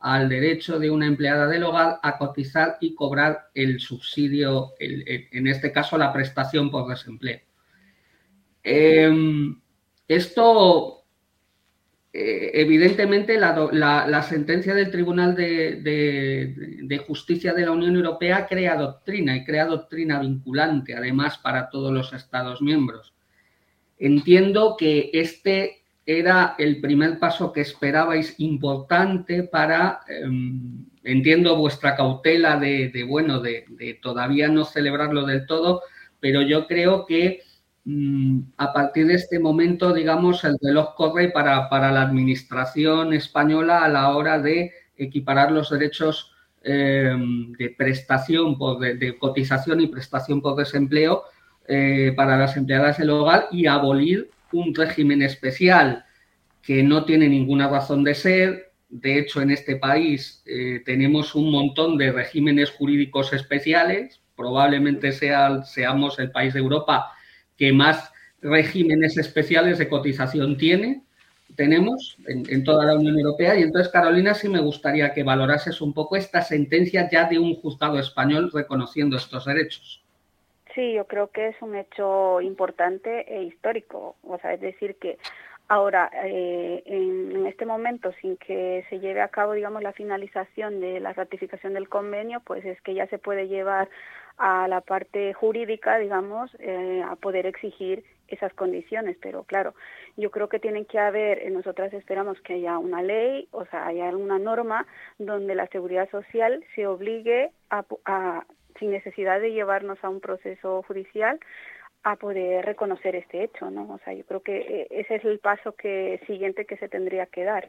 al derecho de una empleada del hogar a cotizar y cobrar el subsidio, el, el, en este caso la prestación por desempleo. Eh, esto... Eh, evidentemente, la, la, la sentencia del Tribunal de, de, de Justicia de la Unión Europea crea doctrina y crea doctrina vinculante, además, para todos los Estados miembros. Entiendo que este era el primer paso que esperabais importante para, eh, entiendo vuestra cautela de, de bueno, de, de todavía no celebrarlo del todo, pero yo creo que a partir de este momento, digamos, el reloj corre para, para la administración española a la hora de equiparar los derechos eh, de prestación, por, de, de cotización y prestación por desempleo eh, para las empleadas del hogar y abolir un régimen especial que no tiene ninguna razón de ser. De hecho, en este país eh, tenemos un montón de regímenes jurídicos especiales, probablemente sea, seamos el país de Europa que más regímenes especiales de cotización tiene, tenemos en, en toda la Unión Europea. Y entonces, Carolina, sí me gustaría que valorases un poco esta sentencia ya de un juzgado español reconociendo estos derechos. Sí, yo creo que es un hecho importante e histórico. O sea, es decir, que ahora, eh, en, en este momento, sin que se lleve a cabo, digamos, la finalización de la ratificación del convenio, pues es que ya se puede llevar a la parte jurídica, digamos, eh, a poder exigir esas condiciones. Pero claro, yo creo que tienen que haber, nosotras esperamos que haya una ley, o sea, haya una norma donde la seguridad social se obligue a, a sin necesidad de llevarnos a un proceso judicial, a poder reconocer este hecho, ¿no? O sea, yo creo que ese es el paso que siguiente que se tendría que dar.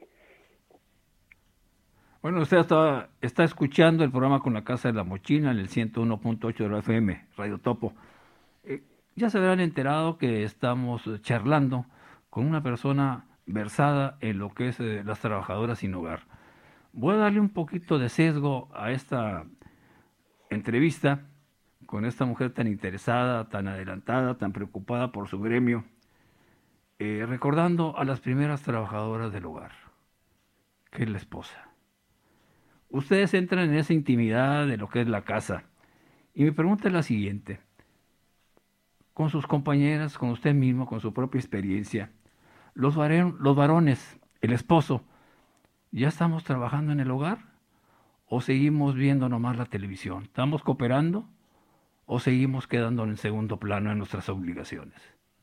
Bueno, usted está, está escuchando el programa Con la Casa de la Mochila en el ciento uno punto ocho de la F M, Radio Topo. Eh, ya se habrán enterado que estamos charlando con una persona versada en lo que es eh, las trabajadoras sin hogar. Voy a darle un poquito de sesgo a esta entrevista con esta mujer tan interesada, tan adelantada, tan preocupada por su gremio, eh, recordando a las primeras trabajadoras del hogar, que es la esposa. Ustedes entran en esa intimidad de lo que es la casa. Y mi pregunta es la siguiente. Con sus compañeras, con usted mismo, con su propia experiencia, los, varón, los varones, el esposo, ¿ya estamos trabajando en el hogar? ¿O seguimos viendo nomás la televisión? ¿Estamos cooperando? ¿O seguimos quedando en segundo plano en nuestras obligaciones?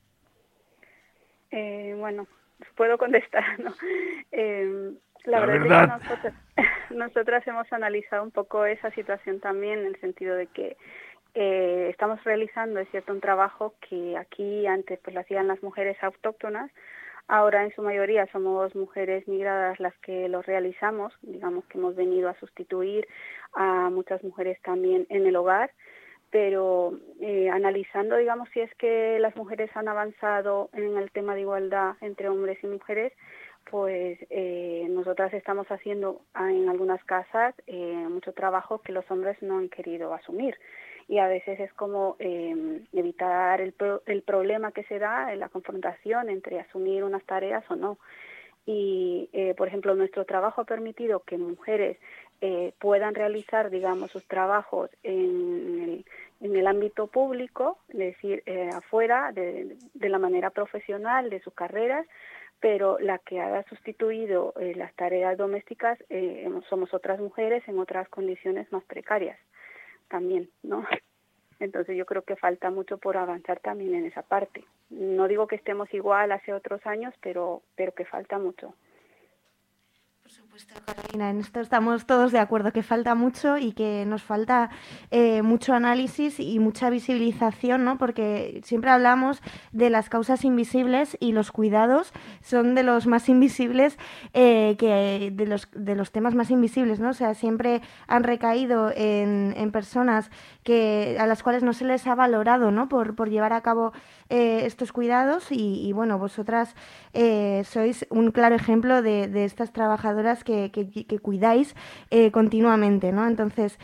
Eh, bueno, puedo contestar, ¿no? Eh, La, la verdad, verdad. es que nosotras, nosotras hemos analizado un poco esa situación también, en el sentido de que eh, estamos realizando, es cierto, un trabajo que aquí antes pues lo hacían las mujeres autóctonas. Ahora en su mayoría somos mujeres migradas las que lo realizamos, digamos que hemos venido a sustituir a muchas mujeres también en el hogar. Pero eh, analizando, digamos, si es que las mujeres han avanzado en el tema de igualdad entre hombres y mujeres, pues eh, nosotras estamos haciendo en algunas casas eh, mucho trabajo que los hombres no han querido asumir. Y a veces es como eh, evitar el, pro, el problema que se da en la confrontación entre asumir unas tareas o no. Y, eh, por ejemplo, nuestro trabajo ha permitido que mujeres eh, puedan realizar, digamos, sus trabajos en el, en el ámbito público, es decir, eh, afuera, de, de la manera profesional de sus carreras, pero la que ha sustituido eh, las tareas domésticas eh, somos otras mujeres en otras condiciones más precarias también, ¿no? Entonces yo creo que falta mucho por avanzar también en esa parte. No digo que estemos igual hace otros años, pero, pero que falta mucho. Por supuesto, Carolina, en esto estamos todos de acuerdo, que falta mucho y que nos falta eh, mucho análisis y mucha visibilización, ¿no? Porque siempre hablamos de las causas invisibles y los cuidados son de los más invisibles, eh, que de los, de los temas más invisibles, ¿no? O sea, siempre han recaído en, en personas que, a las cuales no se les ha valorado, ¿no? Por, por llevar a cabo eh, estos cuidados y, y, bueno, vosotras eh, sois un claro ejemplo de, de estas trabajadoras que, que, que cuidáis eh, continuamente, ¿no? Entonces,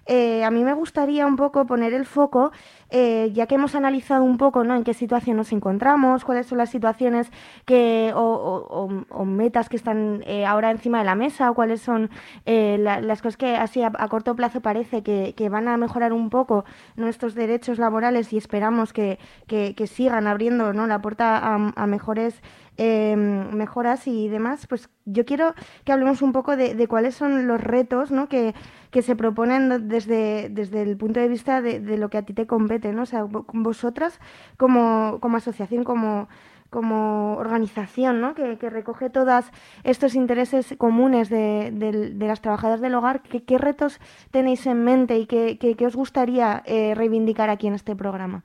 eh, a mí me gustaría un poco poner el foco, eh, ya que hemos analizado un poco, ¿no?, en qué situación nos encontramos, cuáles son las situaciones que, o, o, o, o metas que están eh, ahora encima de la mesa, o cuáles son eh, la, las cosas que así a, a corto plazo parece que, que van a mejorar un poco nuestros derechos laborales, y esperamos que, que, que sigan abriendo, ¿no?, la puerta a, a mejores eh, mejoras y demás. Pues yo quiero que hablemos un poco de, de cuáles son los retos, ¿no?, que, que se proponen desde, desde el punto de vista de, de lo que a ti te compete, ¿no? O sea, vosotras como, como asociación, como, como organización, ¿no?, que, que recoge todos estos intereses comunes de, de, de las trabajadoras del hogar, ¿qué, qué retos tenéis en mente y qué, qué, qué os gustaría eh, reivindicar aquí en este programa?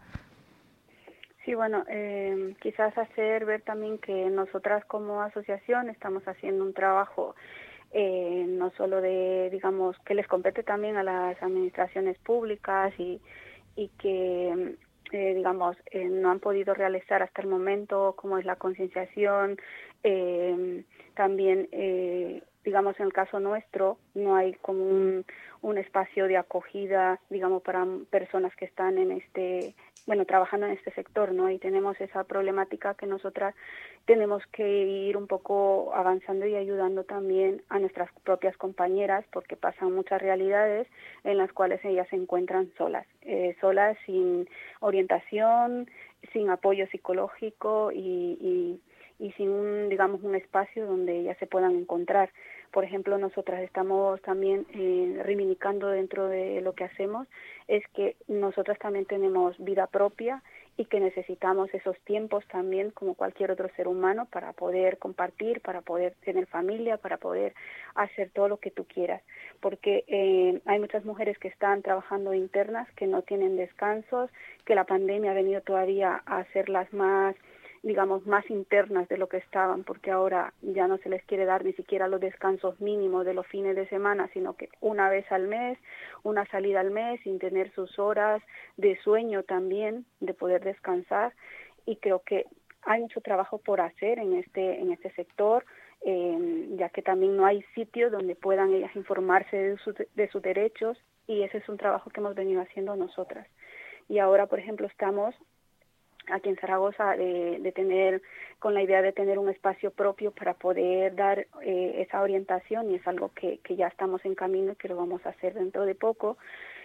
Sí, bueno, eh, quizás hacer ver también que nosotras como asociación estamos haciendo un trabajo eh, no solo de, digamos, que les compete también a las administraciones públicas y, y que, eh, digamos, eh, no han podido realizar hasta el momento, como es la concienciación, eh, también, eh, digamos, en el caso nuestro, no hay como un, un espacio de acogida, digamos, para personas que están en este, bueno, trabajando en este sector, ¿no? Y tenemos esa problemática que nosotras tenemos que ir un poco avanzando y ayudando también a nuestras propias compañeras, porque pasan muchas realidades en las cuales ellas se encuentran solas, eh, solas, sin orientación, sin apoyo psicológico y, y y sin un, digamos, un espacio donde ellas se puedan encontrar. Por ejemplo, nosotras estamos también eh, reivindicando dentro de lo que hacemos, es que nosotras también tenemos vida propia y que necesitamos esos tiempos también como cualquier otro ser humano para poder compartir, para poder tener familia, para poder hacer todo lo que tú quieras. Porque eh, hay muchas mujeres que están trabajando internas, que no tienen descansos, que la pandemia ha venido todavía a hacerlas más, digamos, más internas de lo que estaban, porque ahora ya no se les quiere dar ni siquiera los descansos mínimos de los fines de semana, sino que una vez al mes, una salida al mes, sin tener sus horas de sueño también, de poder descansar. Y creo que hay mucho trabajo por hacer en este, en este sector, eh, ya que también no hay sitio donde puedan ellas informarse de, su, de sus derechos, y ese es un trabajo que hemos venido haciendo nosotras. Y ahora, por ejemplo, estamos aquí en Zaragoza de, de tener, con la idea de tener un espacio propio para poder dar eh, esa orientación, y es algo que, que ya estamos en camino y que lo vamos a hacer dentro de poco.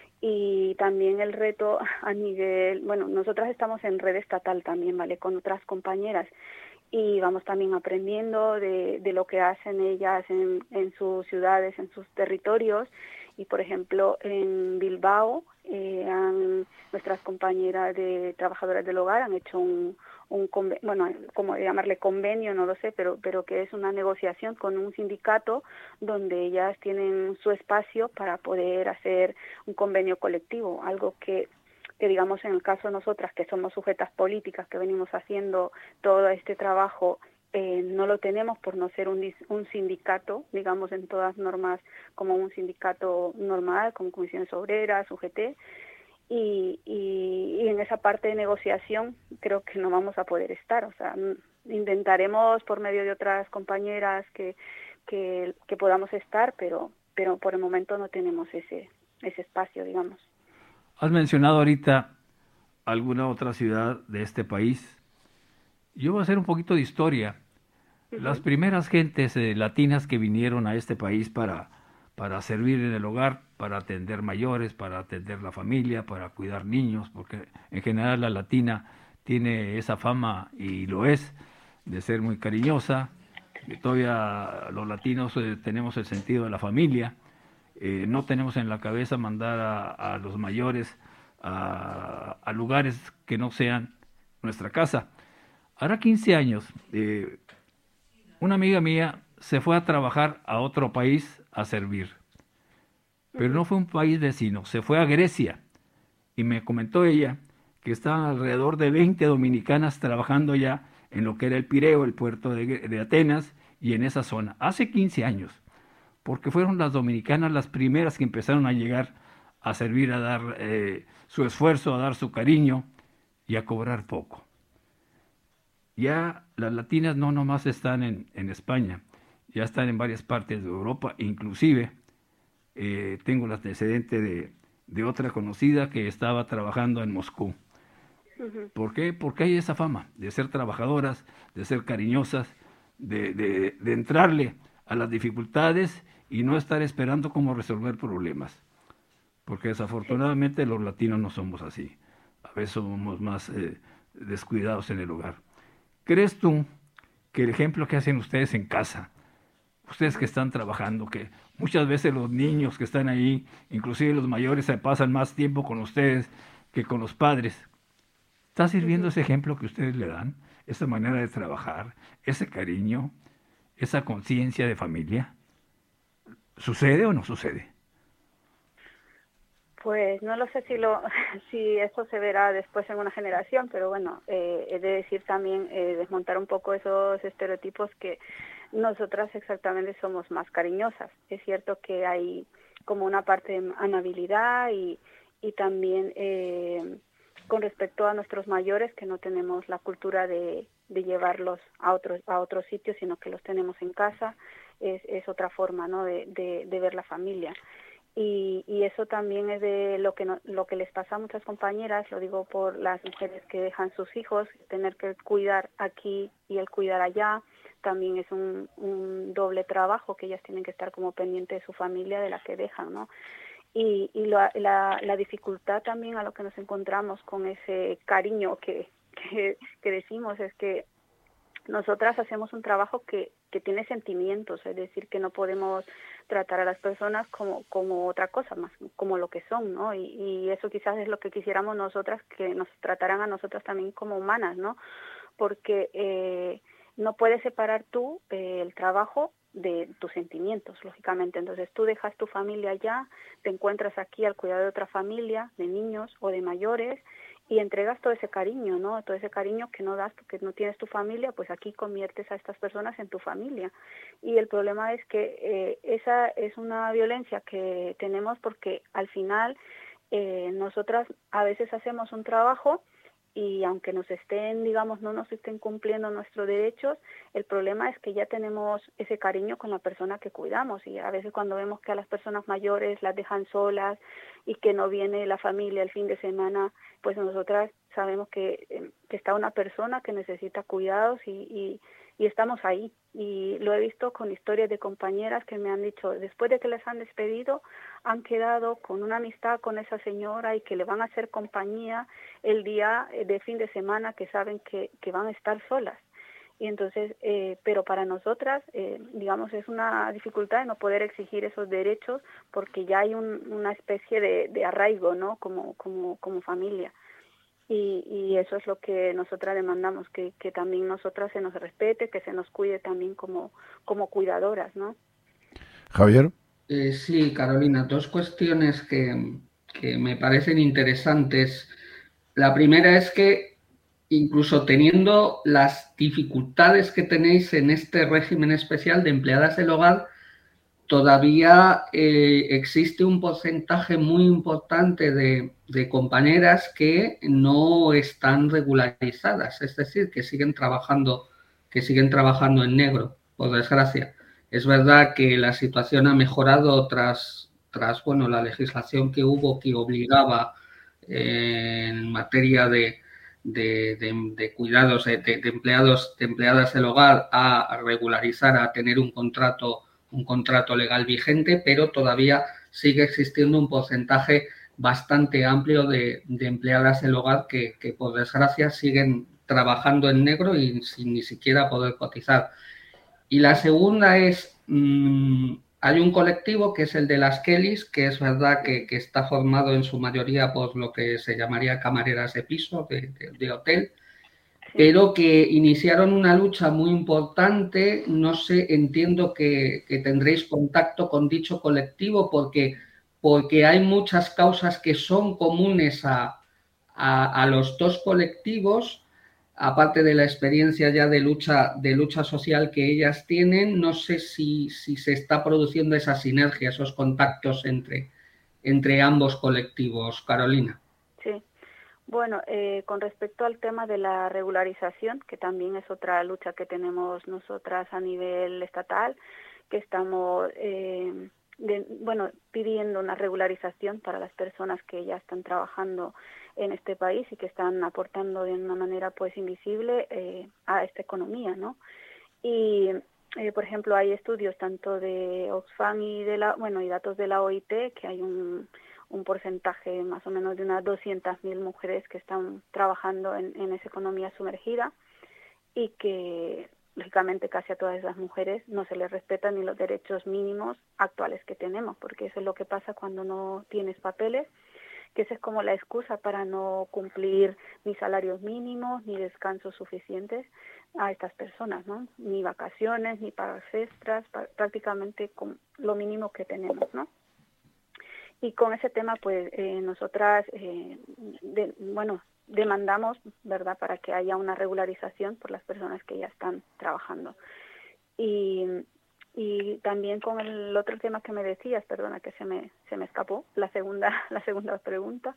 Y también el reto a nivel, bueno, nosotras estamos en red estatal también, ¿vale?, con otras compañeras, y vamos también aprendiendo de, de lo que hacen ellas en, en sus ciudades, en sus territorios. Y, por ejemplo, en Bilbao, eh, han, nuestras compañeras de trabajadoras del hogar han hecho un, un convenio, bueno, como llamarle convenio, no lo sé, pero, pero que es una negociación con un sindicato donde ellas tienen su espacio para poder hacer un convenio colectivo, algo que, que digamos, en el caso de nosotras, que somos sujetas políticas, que venimos haciendo todo este trabajo, Eh, no lo tenemos por no ser un, un sindicato, digamos, en todas normas, como un sindicato normal, como comisiones obreras, U G T, y, y, y en esa parte de negociación creo que no vamos a poder estar. O sea, intentaremos por medio de otras compañeras que, que, que podamos estar, pero, pero por el momento no tenemos ese, ese espacio, digamos. Has mencionado ahorita alguna otra ciudad de este país. Yo voy a hacer un poquito de historia. Uh-huh. Las primeras gentes eh, latinas que vinieron a este país para, para servir en el hogar, para atender mayores, para atender la familia, para cuidar niños, porque en general la latina tiene esa fama, y lo es, de ser muy cariñosa. Y todavía los latinos eh, tenemos el sentido de la familia. Eh, no tenemos en la cabeza mandar a, a los mayores a, a lugares que no sean nuestra casa. Ahora quince años, eh, una amiga mía se fue a trabajar a otro país a servir, pero no fue un país vecino, se fue a Grecia, y me comentó ella que estaban alrededor de veinte dominicanas trabajando ya en lo que era el Pireo, el puerto de, de Atenas, y en esa zona, hace quince años, porque fueron las dominicanas las primeras que empezaron a llegar a servir, a dar eh, su esfuerzo, a dar su cariño y a cobrar poco. Ya las latinas no nomás están en, en España, ya están en varias partes de Europa, inclusive eh, tengo el antecedente de de otra conocida que estaba trabajando en Moscú. Ujú. ¿Por qué? Porque hay esa fama de ser trabajadoras, de ser cariñosas, de, de, de entrarle a las dificultades y no estar esperando cómo resolver problemas. Porque desafortunadamente los latinos no somos así. A veces somos más eh, descuidados en el hogar. ¿Crees tú que el ejemplo que hacen ustedes en casa, ustedes que están trabajando, que muchas veces los niños que están ahí, inclusive los mayores, se pasan más tiempo con ustedes que con los padres, ¿está sirviendo ese ejemplo que ustedes le dan? Esa manera de trabajar, ese cariño, esa conciencia de familia. ¿Sucede o no sucede? Pues no lo sé si lo si eso se verá después en una generación, pero bueno, eh, he de decir también, eh, desmontar un poco esos estereotipos, que nosotras exactamente somos más cariñosas. Es cierto que hay como una parte de amabilidad y, y también eh, con respecto a nuestros mayores, que no tenemos la cultura de, de llevarlos a otros a otros sitios, sino que los tenemos en casa, es, es otra forma, ¿no?, de, de, de ver la familia. Y, y eso también es de lo que no, lo que les pasa a muchas compañeras, lo digo por las mujeres que dejan sus hijos, tener que cuidar aquí y el cuidar allá, también es un, un doble trabajo, que ellas tienen que estar como pendientes de su familia, de la que dejan, ¿no? Y, y la, la, la dificultad también a lo que nos encontramos con ese cariño que, que, que decimos es que nosotras hacemos un trabajo que, que tiene sentimientos, es decir, que no podemos tratar a las personas como, como otra cosa, más como lo que son, ¿no? Y, y eso quizás es lo que quisiéramos nosotras, que nos trataran a nosotras también como humanas, ¿no? Porque eh, no puedes separar tú eh, el trabajo de tus sentimientos, lógicamente. Entonces tú dejas tu familia allá, te encuentras aquí al cuidado de otra familia, de niños o de mayores, y entregas todo ese cariño, ¿no? Todo ese cariño que no das porque no tienes tu familia, pues aquí conviertes a estas personas en tu familia. Y el problema es que eh, esa es una violencia que tenemos, porque al final eh, nosotras a veces hacemos un trabajo y aunque nos estén, digamos, no nos estén cumpliendo nuestros derechos, el problema es que ya tenemos ese cariño con la persona que cuidamos, y a veces cuando vemos que a las personas mayores las dejan solas y que no viene la familia el fin de semana, pues nosotras sabemos que, que está una persona que necesita cuidados y, y, y estamos ahí. Y lo he visto con historias de compañeras que me han dicho, después de que les han despedido, han quedado con una amistad con esa señora y que le van a hacer compañía el día de fin de semana, que saben que, que van a estar solas. Y entonces, eh, pero para nosotras, eh, digamos, es una dificultad de no poder exigir esos derechos, porque ya hay un, una especie de, de arraigo, ¿no?, como, como, como familia. Y, y eso es lo que nosotras demandamos, que, que también nosotras se nos respete, que se nos cuide también como, como cuidadoras, ¿no? Javier. Eh, sí, Carolina, dos cuestiones que, que me parecen interesantes. La primera es que incluso teniendo las dificultades que tenéis en este régimen especial de empleadas del hogar, todavía eh, existe un porcentaje muy importante de, de compañeras que no están regularizadas, es decir, que siguen trabajando, que siguen trabajando en negro, por desgracia. Es verdad que la situación ha mejorado tras, tras bueno, la legislación que hubo que obligaba eh, en materia de, de, de, de cuidados de, de empleados, de empleadas del hogar a regularizar, a tener un contrato un contrato legal vigente, pero todavía sigue existiendo un porcentaje bastante amplio de, de empleadas del hogar que, que, por desgracia, siguen trabajando en negro y sin ni siquiera poder cotizar. Y la segunda es, mmm, hay un colectivo que es el de las Kellys, que es verdad que, que está formado en su mayoría por lo que se llamaría camareras de piso, de, de, de hotel, pero que iniciaron una lucha muy importante. No sé, entiendo que, que tendréis contacto con dicho colectivo porque, porque hay muchas causas que son comunes a, a, a los dos colectivos, aparte de la experiencia ya de lucha, de lucha social que ellas tienen. No sé si, si se está produciendo esa sinergia, esos contactos entre, entre ambos colectivos, Carolina. Sí. Bueno, eh, con respecto al tema de la regularización, que también es otra lucha que tenemos nosotras a nivel estatal, que estamos eh, de, bueno, pidiendo una regularización para las personas que ya están trabajando en este país y que están aportando de una manera pues invisible eh, a esta economía, ¿no? Y eh, por ejemplo hay estudios tanto de Oxfam y de la, bueno, y datos de la O I T, que hay un, un porcentaje más o menos de unas doscientas mil mujeres que están trabajando en, en esa economía sumergida, y que lógicamente casi a todas esas mujeres no se les respetan ni los derechos mínimos actuales que tenemos, porque eso es lo que pasa cuando no tienes papeles, que esa es como la excusa para no cumplir ni salarios mínimos ni descansos suficientes a estas personas, ¿no? Ni vacaciones, ni pagas extras, prácticamente con lo mínimo que tenemos, ¿no? Y con ese tema, pues, eh, nosotras, eh, de, bueno, demandamos, ¿verdad?, para que haya una regularización por las personas que ya están trabajando. Y, y también con el otro tema que me decías, perdona que se me se me escapó, la segunda la segunda pregunta.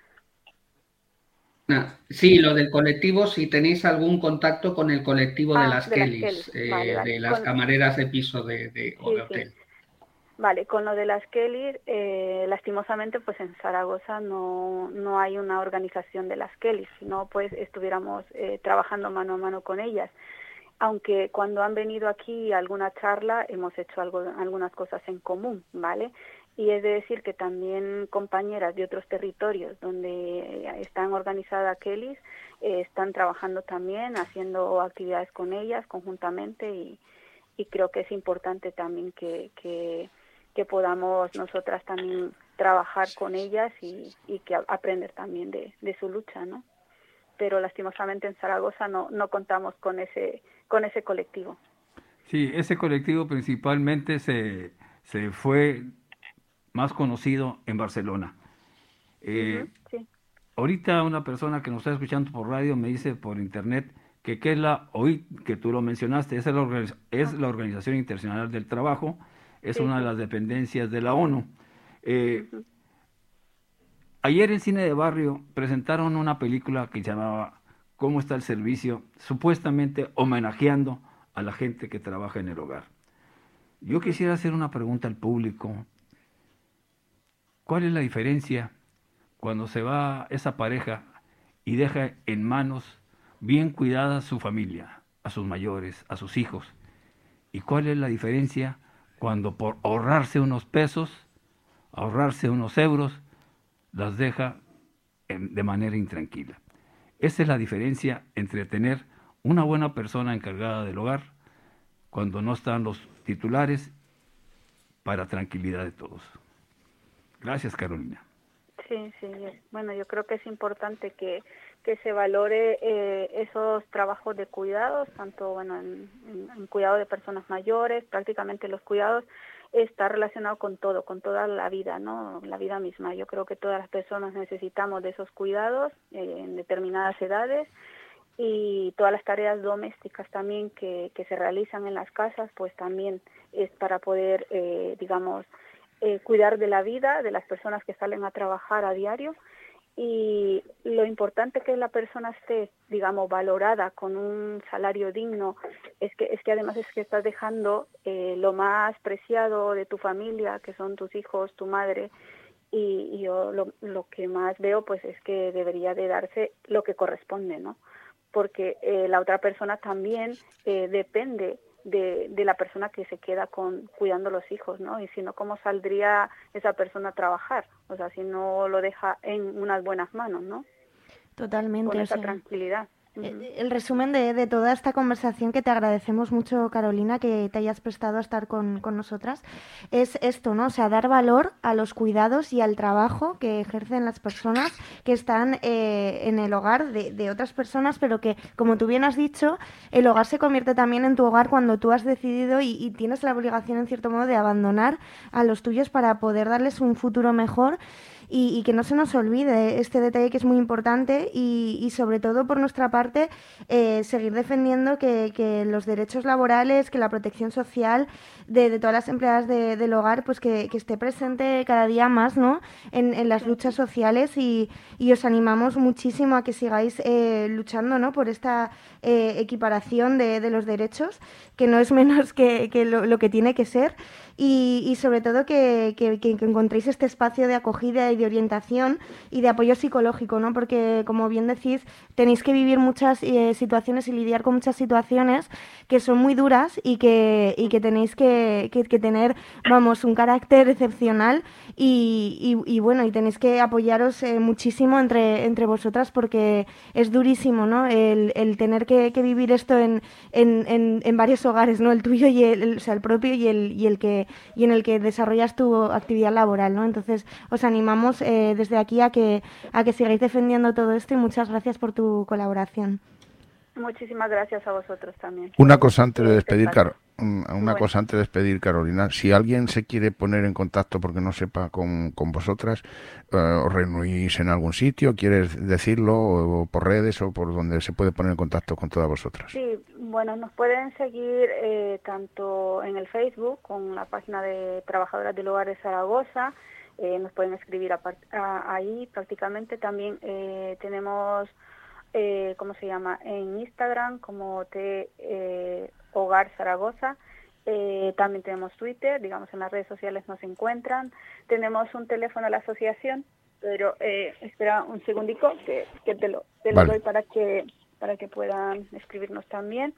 Sí, lo del colectivo, si tenéis algún contacto con el colectivo ah, de las de Kellys, las Kellys. Eh, Vale, vale. de las con... camareras de piso de, de, o sí, de hotel. Sí. Vale, con lo de las Kellys, eh, lastimosamente, pues en Zaragoza no, no hay una organización de las Kellys, sino pues estuviéramos eh, trabajando mano a mano con ellas. Aunque cuando han venido aquí a alguna charla hemos hecho algo, algunas cosas en común, ¿vale? Y es de decir que también compañeras de otros territorios donde están organizadas Kellys eh, están trabajando también, haciendo actividades con ellas conjuntamente, y, y creo que es importante también que... que que podamos nosotras también trabajar con ellas y, y que aprender también de, de su lucha, ¿no? Pero lastimosamente en Zaragoza no, no contamos con ese con ese colectivo. Sí, ese colectivo principalmente se, se fue más conocido en Barcelona. Eh, uh-huh, sí. Ahorita una persona que nos está escuchando por radio me dice por internet que qué es la O I T, que tú lo mencionaste, es la, organiz- es la Organización Internacional del Trabajo. Es sí, una de las dependencias de la ONU. Eh, uh-huh. Ayer en Cine de Barrio presentaron una película que se llamaba ¿Cómo está el servicio?, supuestamente homenajeando a la gente que trabaja en el hogar. Yo uh-huh. quisiera hacer una pregunta al público. ¿Cuál es la diferencia cuando se va esa pareja y deja en manos bien cuidadas su familia, a sus mayores, a sus hijos? ¿Y cuál es la diferencia cuando por ahorrarse unos pesos, ahorrarse unos euros, las deja en, de manera intranquila? Esa es la diferencia entre tener una buena persona encargada del hogar cuando no están los titulares para tranquilidad de todos. Gracias, Carolina. Sí, sí. Bueno, yo creo que es importante que, que se valore eh, esos trabajos de cuidados, tanto bueno en, en, en cuidado de personas mayores, prácticamente los cuidados está relacionado con todo, con toda la vida, ¿no? La vida misma. Yo creo que todas las personas necesitamos de esos cuidados eh, en determinadas edades, y todas las tareas domésticas también que, que se realizan en las casas, pues también es para poder, eh, digamos, eh, cuidar de la vida de las personas que salen a trabajar a diario. Y lo importante que la persona esté, digamos, valorada con un salario digno, es que es que además es que estás dejando eh, lo más preciado de tu familia, que son tus hijos, tu madre, y, y yo lo, lo que más veo pues es que debería de darse lo que corresponde, ¿no? Porque eh, la otra persona también eh, depende de, de la persona que se queda con cuidando los hijos, ¿no? Y si no, ¿cómo saldría esa persona a trabajar? O sea, si no lo deja en unas buenas manos, ¿no? Totalmente. Con esa o sea, tranquilidad. El resumen de, de toda esta conversación, que te agradecemos mucho, Carolina, que te hayas prestado a estar con, con nosotras, es esto, ¿no? O sea, dar valor a los cuidados y al trabajo que ejercen las personas que están eh, en el hogar de, de otras personas, pero que, como tú bien has dicho, el hogar se convierte también en tu hogar cuando tú has decidido y, y tienes la obligación, en cierto modo, de abandonar a los tuyos para poder darles un futuro mejor. y, y que no se nos olvide este detalle que es muy importante y, y sobre todo por nuestra parte eh, seguir defendiendo que, que los derechos laborales, que la protección social de, de todas las empleadas de, del hogar, pues que, que esté presente cada día más, ¿no? en, en las luchas sociales y, y os animamos muchísimo a que sigáis eh, luchando, ¿no? por esta eh, equiparación de, de los derechos, que no es menos que, que lo, lo que tiene que ser. Y, y sobre todo que, que, que encontréis este espacio de acogida y de orientación y de apoyo psicológico, ¿no? Porque, como bien decís, tenéis que vivir muchas eh, situaciones y lidiar con muchas situaciones que son muy duras y que, y que tenéis que, que, que tener, vamos, un carácter excepcional y, y, y bueno, y tenéis que apoyaros eh, muchísimo entre, entre vosotras porque es durísimo, ¿no? El, el tener que, que vivir esto en, en, en, en varios hogares, ¿no? El tuyo y el, el, o sea, el propio y el, y el que y en el que desarrollas tu actividad laboral, ¿no? Entonces, os animamos eh, desde aquí a que a que sigáis defendiendo todo esto y muchas gracias por tu colaboración. Muchísimas gracias a vosotros también. Una cosa antes de despedir, Car una bueno. cosa antes de despedir, Carolina. Si alguien se quiere poner en contacto porque no sepa con, con vosotras, eh, os reunís en algún sitio, ¿quieres decirlo? O, o por redes o por donde se puede poner en contacto con todas vosotras. Sí, bueno, nos pueden seguir eh, tanto en el Facebook con la página de Trabajadoras del Hogar de Zaragoza. Eh, nos pueden escribir a, a, ahí prácticamente. También eh, tenemos, eh, ¿cómo se llama? En Instagram como T eh, Hogar Zaragoza. Eh, también tenemos Twitter, digamos en las redes sociales nos encuentran. Tenemos un teléfono de la asociación, pero eh, espera un segundico que, que te lo, te vale. lo doy para que para que puedan escribirnos también.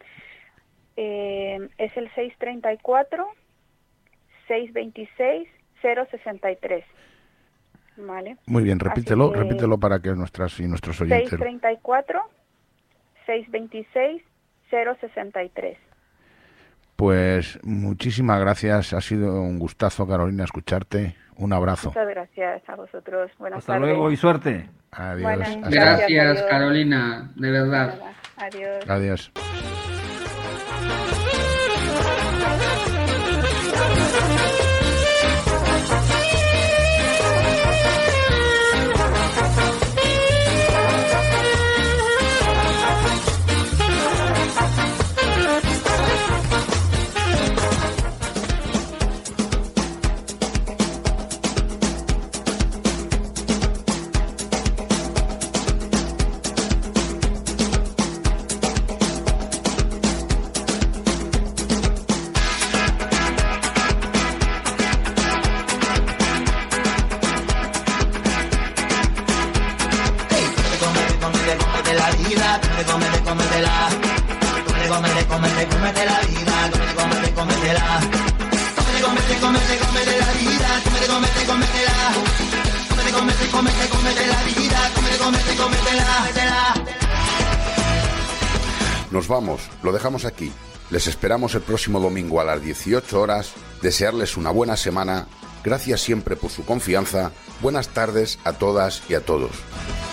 Eh, es el seis treinta y cuatro, seis veintiséis, cero sesenta y tres. Vale. Muy bien, repítelo, que, repítelo para que nuestras y nuestros oyentes. seis treinta y cuatro, seis veintiséis, cero sesenta y tres. Pues muchísimas gracias, ha sido un gustazo, Carolina, escucharte. Un abrazo. Muchas gracias a vosotros. Buenas Hasta tardes. luego y suerte. Adiós. Buenas, Hasta Gracias, Gracias, Carolina, de verdad. Adiós. Adiós. Nos vamos, lo dejamos aquí. Les esperamos el próximo domingo a las dieciocho horas. Desearles una buena semana. Gracias siempre por su confianza. Buenas tardes a todas y a todos.